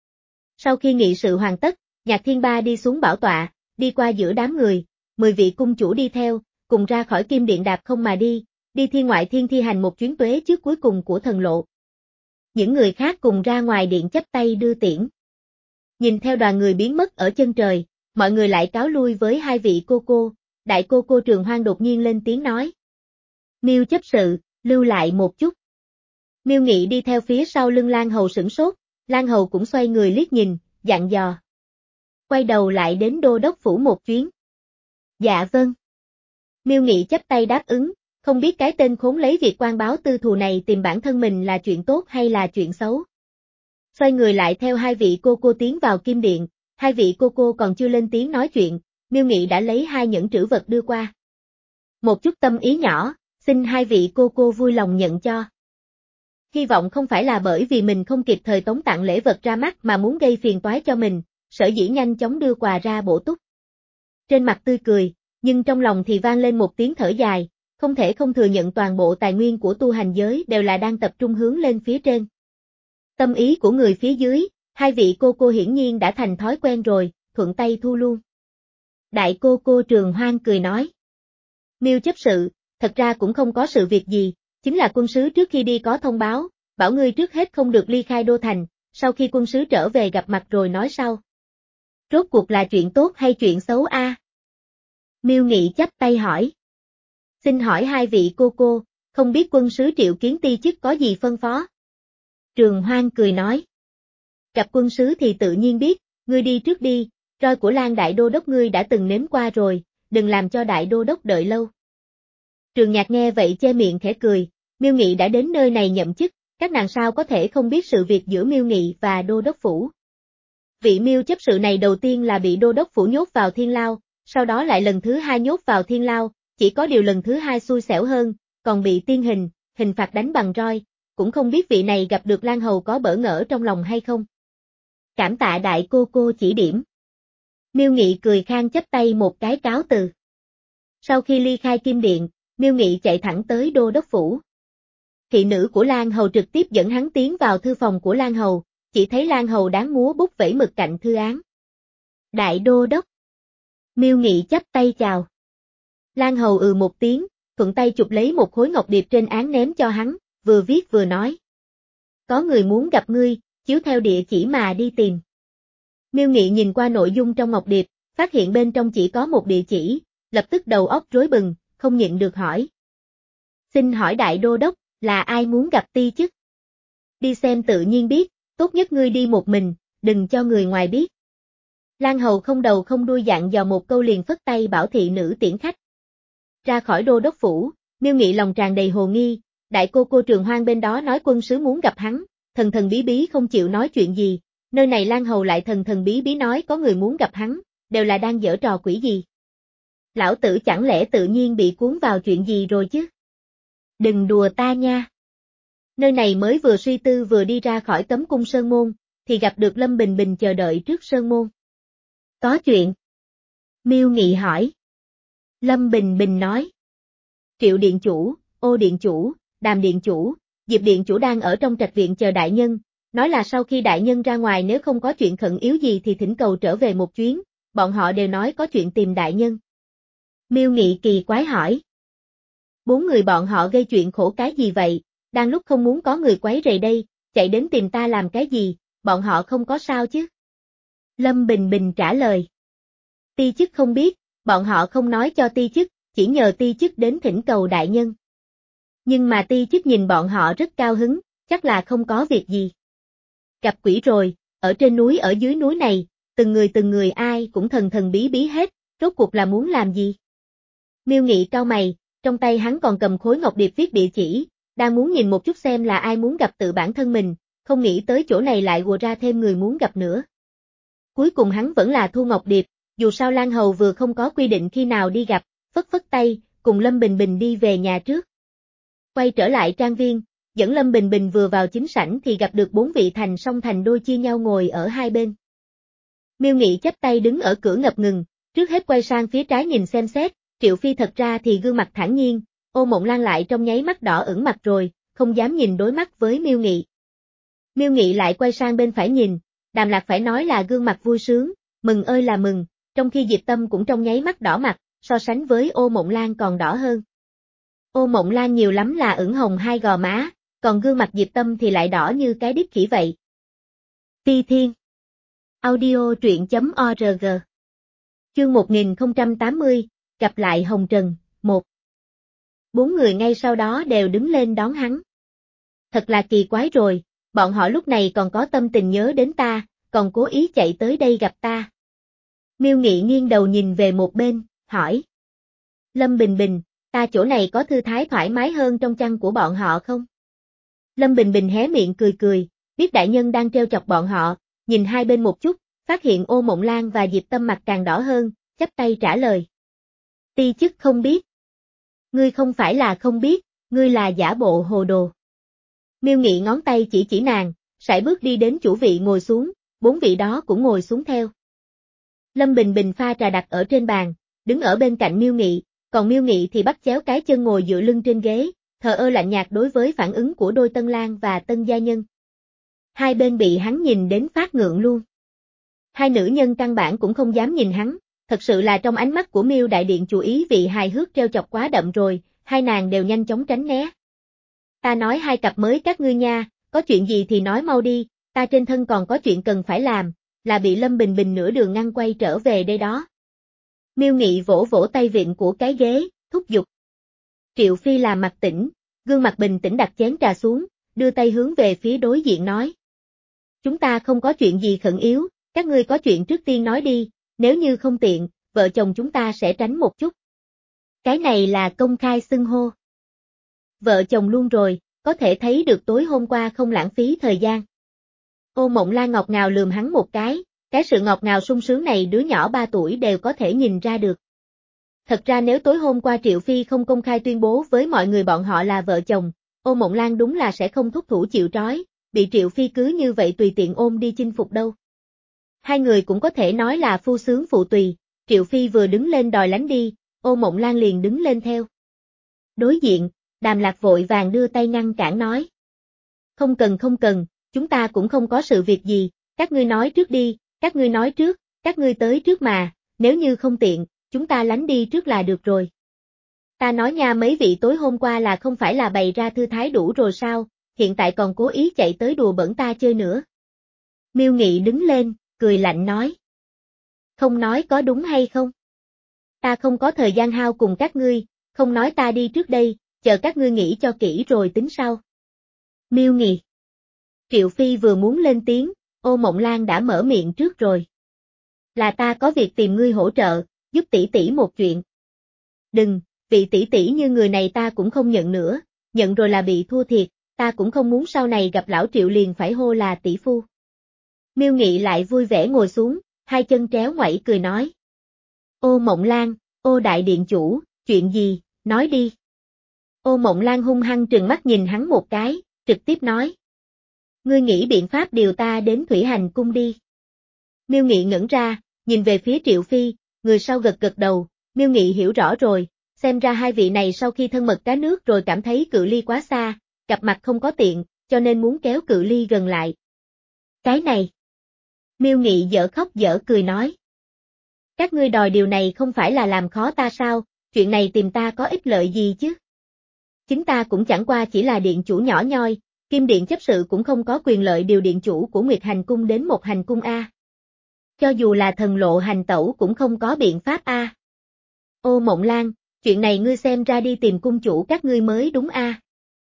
Sau khi nghị sự hoàn tất, Nhạc Thiên Ba đi xuống bảo tọa, đi qua giữa đám người, mười vị cung chủ đi theo, cùng ra khỏi kim điện đạp không mà đi, đi thiên ngoại thiên thi hành một chuyến tuế trước cuối cùng của thần lộ. Những người khác cùng ra ngoài điện chắp tay đưa tiễn. Nhìn theo đoàn người biến mất ở chân trời, mọi người lại cáo lui với hai vị cô cô, đại cô cô Trường Hoang đột nhiên lên tiếng nói. Miêu chấp sự, lưu lại một chút. Miêu Nghị đi theo phía sau lưng Lan Hầu sửng sốt, Lan Hầu cũng xoay người liếc nhìn, dặn dò. Quay đầu lại đến đô đốc phủ một chuyến. Dạ vâng. Miêu Nghị chắp tay đáp ứng, không biết cái tên khốn lấy việc quan báo tư thù này tìm bản thân mình là chuyện tốt hay là chuyện xấu. Xoay người lại theo hai vị cô cô tiến vào kim điện, hai vị cô cô còn chưa lên tiếng nói chuyện, Miêu Nghị đã lấy hai nhẫn trữ vật đưa qua. Một chút tâm ý nhỏ, xin hai vị cô cô vui lòng nhận cho. Hy vọng không phải là bởi vì mình không kịp thời tống tặng lễ vật ra mắt mà muốn gây phiền toái cho mình, sở dĩ nhanh chóng đưa quà ra bổ túc. Trên mặt tươi cười, nhưng trong lòng thì vang lên một tiếng thở dài, không thể không thừa nhận toàn bộ tài nguyên của tu hành giới đều là đang tập trung hướng lên phía trên. Tâm ý của người phía dưới, hai vị cô cô hiển nhiên đã thành thói quen rồi, thuận tay thu luôn. Đại cô cô Trường Hoang cười nói. Miêu chấp sự, thật ra cũng không có sự việc gì, chính là quân sứ trước khi đi có thông báo, bảo ngươi trước hết không được ly khai đô thành, sau khi quân sứ trở về gặp mặt rồi nói sau. Rốt cuộc là chuyện tốt hay chuyện xấu a? À? Miêu Nghị chắp tay hỏi. Xin hỏi hai vị cô cô, không biết quân sứ triệu kiến ti chức có gì phân phó? Trường Hoang cười nói. Gặp quân sứ thì tự nhiên biết, ngươi đi trước đi, roi của Lan đại đô đốc ngươi đã từng nếm qua rồi, đừng làm cho đại đô đốc đợi lâu. Trường Nhạc nghe vậy che miệng khẽ cười, Miêu Nghị đã đến nơi này nhậm chức, các nàng sao có thể không biết sự việc giữa Miêu Nghị và đô đốc phủ. Vị Miêu chấp sự này đầu tiên là bị đô đốc phủ nhốt vào thiên lao, sau đó lại lần thứ hai nhốt vào thiên lao, chỉ có điều lần thứ hai xui xẻo hơn, còn bị tiên hình, hình phạt đánh bằng roi, cũng không biết vị này gặp được Lan Hầu có bỡ ngỡ trong lòng hay không. Cảm tạ đại cô cô chỉ điểm. Miêu Nghị cười khang chắp tay một cái cáo từ. Sau khi ly khai kim điện, Miêu Nghị chạy thẳng tới đô đốc phủ. Thị nữ của Lan Hầu trực tiếp dẫn hắn tiến vào thư phòng của Lan Hầu, chỉ thấy Lan Hầu đáng múa bút vẩy mực cạnh thư án. Đại đô đốc. Miêu Nghị chắp tay chào. Lan Hầu ừ một tiếng, thuận tay chụp lấy một khối ngọc điệp trên án ném cho hắn, vừa viết vừa nói. Có người muốn gặp ngươi, chiếu theo địa chỉ mà đi tìm. Miêu Nghị nhìn qua nội dung trong ngọc điệp, phát hiện bên trong chỉ có một địa chỉ, lập tức đầu óc rối bừng, không nhịn được hỏi. Xin hỏi đại đô đốc, là ai muốn gặp ti chức? Đi xem tự nhiên biết, tốt nhất ngươi đi một mình, đừng cho người ngoài biết. Lan Hầu không đầu không đuôi dặn dò một câu liền phất tay bảo thị nữ tiễn khách. Ra khỏi đô đốc phủ, Miêu Nghị lòng tràn đầy hồ nghi, đại cô cô Trường Hoang bên đó nói quân sứ muốn gặp hắn, thần thần bí bí không chịu nói chuyện gì, nơi này Lan Hầu lại thần thần bí bí nói có người muốn gặp hắn, đều là đang giở trò quỷ gì. Lão tử chẳng lẽ tự nhiên bị cuốn vào chuyện gì rồi chứ? Đừng đùa ta nha. Nơi này mới vừa suy tư vừa đi ra khỏi cấm cung sơn môn, thì gặp được Lâm Bình Bình chờ đợi trước sơn môn. Có chuyện. Miêu Nghị hỏi. Lâm Bình Bình nói. Triệu điện chủ, Ô điện chủ, Đàm điện chủ, Diệp điện chủ đang ở trong trạch viện chờ đại nhân, nói là sau khi đại nhân ra ngoài nếu không có chuyện khẩn yếu gì thì thỉnh cầu trở về một chuyến, bọn họ đều nói có chuyện tìm đại nhân. Miêu Nghị kỳ quái hỏi. Bốn người bọn họ gây chuyện khổ cái gì vậy, đang lúc không muốn có người quấy rầy đây, chạy đến tìm ta làm cái gì, bọn họ không có sao chứ? Lâm Bình Bình trả lời. Ti chức không biết, bọn họ không nói cho ti chức, chỉ nhờ ti chức đến thỉnh cầu đại nhân. Nhưng mà ti chức nhìn bọn họ rất cao hứng, chắc là không có việc gì. Gặp quỷ rồi, ở trên núi ở dưới núi này, từng người từng người ai cũng thần thần bí bí hết, rốt cuộc là muốn làm gì? Miêu Nghị cau mày, trong tay hắn còn cầm khối ngọc điệp viết địa chỉ, đang muốn nhìn một chút xem là ai muốn gặp tự bản thân mình, không nghĩ tới chỗ này lại ùa ra thêm người muốn gặp nữa. Cuối cùng hắn vẫn là thu ngọc điệp, dù sao Lan Hầu vừa không có quy định khi nào đi gặp, phất phất tay, cùng Lâm Bình Bình đi về nhà trước. Quay trở lại trang viên, dẫn Lâm Bình Bình vừa vào chính sảnh thì gặp được bốn vị thành song thành đôi chia nhau ngồi ở hai bên. Miêu Nghị chắp tay đứng ở cửa ngập ngừng, trước hết quay sang phía trái nhìn xem xét, Triệu Phi thật ra thì gương mặt thản nhiên, Ô Mộng Lan lại trong nháy mắt đỏ ửng mặt rồi, không dám nhìn đối mắt với Miêu Nghị. Miêu Nghị lại quay sang bên phải nhìn, Đàm Lạc phải nói là gương mặt vui sướng, mừng ơi là mừng, trong khi Diệp Tâm cũng trong nháy mắt đỏ mặt, so sánh với Ô Mộng Lan còn đỏ hơn. Ô Mộng Lan nhiều lắm là ửng hồng hai gò má, còn gương mặt Diệp Tâm thì lại đỏ như cái đít khỉ vậy. Ti Thiên Audio truyện chấm org Chương một nghìn không trăm tám mươi, gặp lại Hồng Trần, một. Bốn người ngay sau đó đều đứng lên đón hắn. Thật là kỳ quái rồi, bọn họ lúc này còn có tâm tình nhớ đến ta, còn cố ý chạy tới đây gặp ta. Miêu Nghị nghiêng đầu nhìn về một bên, hỏi. Lâm Bình Bình, ta chỗ này có thư thái thoải mái hơn trong chăn của bọn họ không? Lâm Bình Bình hé miệng cười cười, biết đại nhân đang trêu chọc bọn họ, nhìn hai bên một chút, phát hiện Ô Mộng Lan và Diệp Tâm mặt càng đỏ hơn, chắp tay trả lời. Ti chức không biết. Ngươi không phải là không biết, ngươi là giả bộ hồ đồ. Miêu Nghị ngón tay chỉ chỉ nàng, sải bước đi đến chủ vị ngồi xuống, bốn vị đó cũng ngồi xuống theo. Lâm Bình Bình pha trà đặt ở trên bàn, đứng ở bên cạnh Miêu Nghị, còn Miêu Nghị thì bắt chéo cái chân ngồi dựa lưng trên ghế, thờ ơ lạnh nhạt đối với phản ứng của đôi Tân Lang và Tân Gia Nhân. Hai bên bị hắn nhìn đến phát ngượng luôn. Hai nữ nhân căn bản cũng không dám nhìn hắn, thật sự là trong ánh mắt của Miêu Đại Điện chủ ý vị hài hước treo chọc quá đậm rồi, hai nàng đều nhanh chóng tránh né. Ta nói hai cặp mới các ngươi nha, có chuyện gì thì nói mau đi, ta trên thân còn có chuyện cần phải làm, là bị Lâm Bình Bình nửa đường ngăn quay trở về đây đó. Miêu Nghị vỗ vỗ tay vịn của cái ghế, thúc giục. Triệu Phi làm mặt tỉnh, gương mặt bình tĩnh đặt chén trà xuống, đưa tay hướng về phía đối diện nói. Chúng ta không có chuyện gì khẩn yếu, các ngươi có chuyện trước tiên nói đi, nếu như không tiện, vợ chồng chúng ta sẽ tránh một chút. Cái này là công khai xưng hô. Vợ chồng luôn rồi, có thể thấy được tối hôm qua không lãng phí thời gian. Ô Mộng Lan ngọt ngào lườm hắn một cái, cái sự ngọt ngào sung sướng này đứa nhỏ ba tuổi đều có thể nhìn ra được. Thật ra nếu tối hôm qua Triệu Phi không công khai tuyên bố với mọi người bọn họ là vợ chồng, Ô Mộng Lan đúng là sẽ không thúc thủ chịu trói, bị Triệu Phi cứ như vậy tùy tiện ôm đi chinh phục đâu. Hai người cũng có thể nói là phu sướng phụ tùy, Triệu Phi vừa đứng lên đòi lánh đi, Ô Mộng Lan liền đứng lên theo. Đối diện, Đàm Lạc vội vàng đưa tay ngăn cản nói. Không cần không cần, chúng ta cũng không có sự việc gì, các ngươi nói trước đi, các ngươi nói trước, các ngươi tới trước mà, nếu như không tiện, chúng ta lánh đi trước là được rồi. Ta nói nha, mấy vị tối hôm qua là không phải là bày ra thư thái đủ rồi sao, hiện tại còn cố ý chạy tới đùa bẩn ta chơi nữa. Miêu Nghị đứng lên, cười lạnh nói. Không nói có đúng hay không? Ta không có thời gian hao cùng các ngươi, không nói ta đi trước đây, chờ các ngươi nghĩ cho kỹ rồi tính sau. Miêu Nghị. Triệu Phi vừa muốn lên tiếng, Ô Mộng Lan đã mở miệng trước rồi. Là ta có việc tìm ngươi hỗ trợ, giúp tỷ tỷ một chuyện. Đừng, vị tỷ tỷ như người này ta cũng không nhận nữa, nhận rồi là bị thua thiệt, ta cũng không muốn sau này gặp lão Triệu liền phải hô là tỷ phu. Miêu Nghị lại vui vẻ ngồi xuống, hai chân tréo ngoảy cười nói. Ô Mộng Lan, ô đại điện chủ, chuyện gì, nói đi. Ô Mộng Lan hung hăng trừng mắt nhìn hắn một cái, trực tiếp nói. Ngươi nghĩ biện pháp điều ta đến Thủy Hành cung đi. Miêu Nghị ngẩn ra, nhìn về phía Triệu Phi, người sau gật gật đầu, Miêu Nghị hiểu rõ rồi, xem ra hai vị này sau khi thân mật cá nước rồi cảm thấy cự ly quá xa, gặp mặt không có tiện, cho nên muốn kéo cự ly gần lại. Cái này. Miêu Nghị dở khóc dở cười nói. Các ngươi đòi điều này không phải là làm khó ta sao, chuyện này tìm ta có ích lợi gì chứ? Chính ta cũng chẳng qua chỉ là điện chủ nhỏ nhoi, Kim Điện chấp sự cũng không có quyền lợi điều điện chủ của Nguyệt Hành cung đến một hành cung A. Cho dù là thần lộ hành tẩu cũng không có biện pháp A. Ô Mộng Lan, chuyện này ngươi xem ra đi tìm cung chủ các ngươi mới đúng A.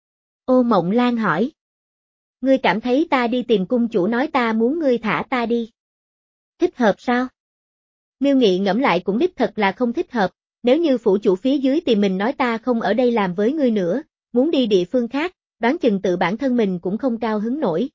Ô Mộng Lan hỏi. Ngươi cảm thấy ta đi tìm cung chủ nói ta muốn ngươi thả ta đi. Thích hợp sao? Miêu Nghị ngẫm lại cũng đích thật là không thích hợp, nếu như phủ chủ phía dưới tìm mình nói ta không ở đây làm với ngươi nữa, muốn đi địa phương khác, đoán chừng tự bản thân mình cũng không cao hứng nổi.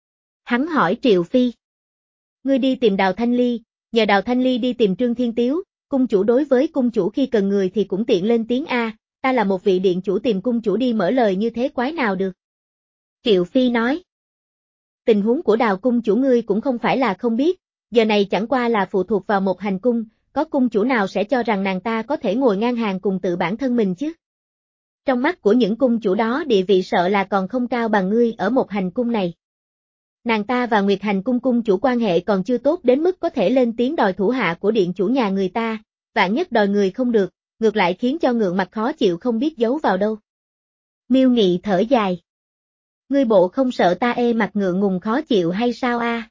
Hắn hỏi Triệu Phi. Ngươi đi tìm Đào Thanh Ly, nhờ Đào Thanh Ly đi tìm Trương Thiên Tiếu, cung chủ đối với cung chủ khi cần người thì cũng tiện lên tiếng A, ta là một vị điện chủ tìm cung chủ đi mở lời như thế quái nào được. Triệu Phi nói. Tình huống của Đào cung chủ ngươi cũng không phải là không biết, giờ này chẳng qua là phụ thuộc vào một hành cung, có cung chủ nào sẽ cho rằng nàng ta có thể ngồi ngang hàng cùng tự bản thân mình chứ? Trong mắt của những cung chủ đó địa vị sợ là còn không cao bằng ngươi ở một hành cung này. Nàng ta và Nguyệt Hành cung cung chủ quan hệ còn chưa tốt đến mức có thể lên tiếng đòi thủ hạ của điện chủ nhà người ta, vạn nhất đòi người không được, ngược lại khiến cho ngượng mặt khó chịu không biết giấu vào đâu. Miêu Nghị thở dài. Ngươi bộ không sợ ta ê mặt ngượng ngùng khó chịu hay sao a?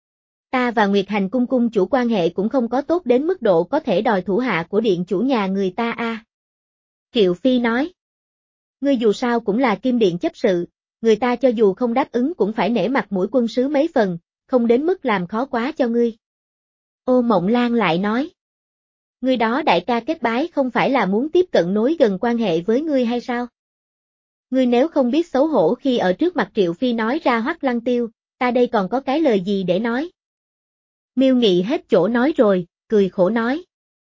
Ta và Nguyệt Hành cung cung chủ quan hệ cũng không có tốt đến mức độ có thể đòi thủ hạ của điện chủ nhà người ta a. Triệu Phi nói. Ngươi dù sao cũng là Kim Điện chấp sự, người ta cho dù không đáp ứng cũng phải nể mặt mũi quân sứ mấy phần, không đến mức làm khó quá cho ngươi. Ô Mộng Lan lại nói. Ngươi đó đại ca kết bái không phải là muốn tiếp cận nối gần quan hệ với ngươi hay sao? Ngươi nếu không biết xấu hổ khi ở trước mặt Triệu Phi nói ra Hoắc Lăng Tiêu, ta đây còn có cái lời gì để nói? Miêu Nghị hết chỗ nói rồi, cười khổ nói.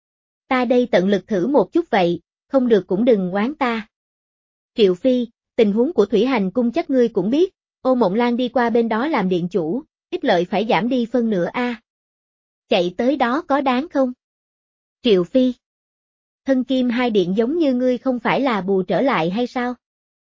Ta đây tận lực thử một chút vậy, không được cũng đừng oán ta. Triệu Phi, tình huống của Thủy Hành cung chắc ngươi cũng biết, Ô Mộng Lan đi qua bên đó làm điện chủ, ích lợi phải giảm đi phân nửa a. Chạy tới đó có đáng không? Triệu Phi. Thân kim hai điện giống như ngươi không phải là bù trở lại hay sao?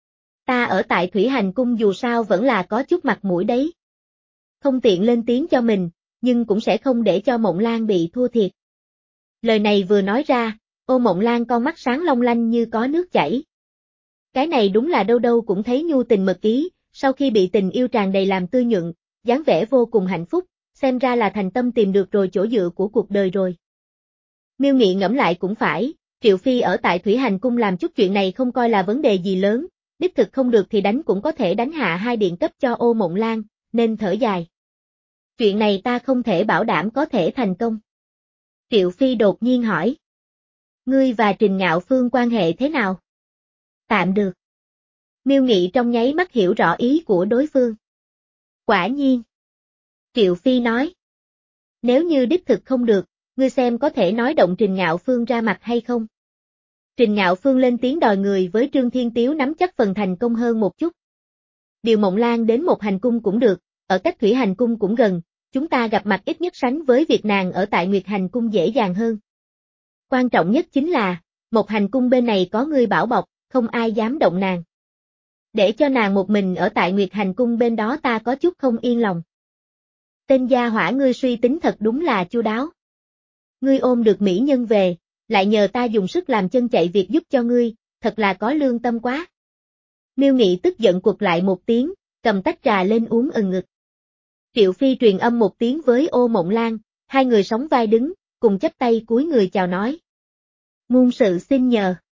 Ta ở tại Thủy Hành cung dù sao vẫn là có chút mặt mũi đấy. Không tiện lên tiếng cho mình, nhưng cũng sẽ không để cho Mộng Lan bị thua thiệt. Lời này vừa nói ra, Ô Mộng Lan con mắt sáng long lanh như có nước chảy. Cái này đúng là đâu đâu cũng thấy nhu tình mật ý, sau khi bị tình yêu tràn đầy làm tươi nhuận, dáng vẻ vô cùng hạnh phúc, xem ra là thành tâm tìm được rồi chỗ dựa của cuộc đời rồi. Miêu Nghị ngẫm lại cũng phải, Triệu Phi ở tại Thủy Hành Cung làm chút chuyện này không coi là vấn đề gì lớn, đích thực không được thì đánh cũng có thể đánh hạ hai điện cấp cho Ô Mộng Lan, nên thở dài. Chuyện này ta không thể bảo đảm có thể thành công. Triệu Phi đột nhiên hỏi. Ngươi và Trình Ngạo Phương quan hệ thế nào? Tạm được. Miêu Nghị trong nháy mắt hiểu rõ ý của đối phương. Quả nhiên. Triệu Phi nói. Nếu như đích thực không được, ngươi xem có thể nói động Trình Ngạo Phương ra mặt hay không? Trình Ngạo Phương lên tiếng đòi người với Trương Thiên Tiếu nắm chắc phần thành công hơn một chút. Điều Mộng Lan đến một hành cung cũng được, ở cách Thủy Hành Cung cũng gần, chúng ta gặp mặt ít nhất sánh với việc nàng ở tại Nguyệt Hành Cung dễ dàng hơn. Quan trọng nhất chính là, một hành cung bên này có ngươi bảo bọc, không ai dám động nàng. Để cho nàng một mình ở tại Nguyệt Hành Cung bên đó ta có chút không yên lòng. Tên gia hỏa ngươi suy tính thật đúng là chu đáo. Ngươi ôm được mỹ nhân về, lại nhờ ta dùng sức làm chân chạy việc giúp cho ngươi, thật là có lương tâm quá. Miêu Nghị tức giận quật lại một tiếng, cầm tách trà lên uống ừng ngực. Triệu Phi truyền âm một tiếng với Ô Mộng Lan, hai người sóng vai đứng, cùng chắp tay cúi người chào nói. Muôn sự xin nhờ.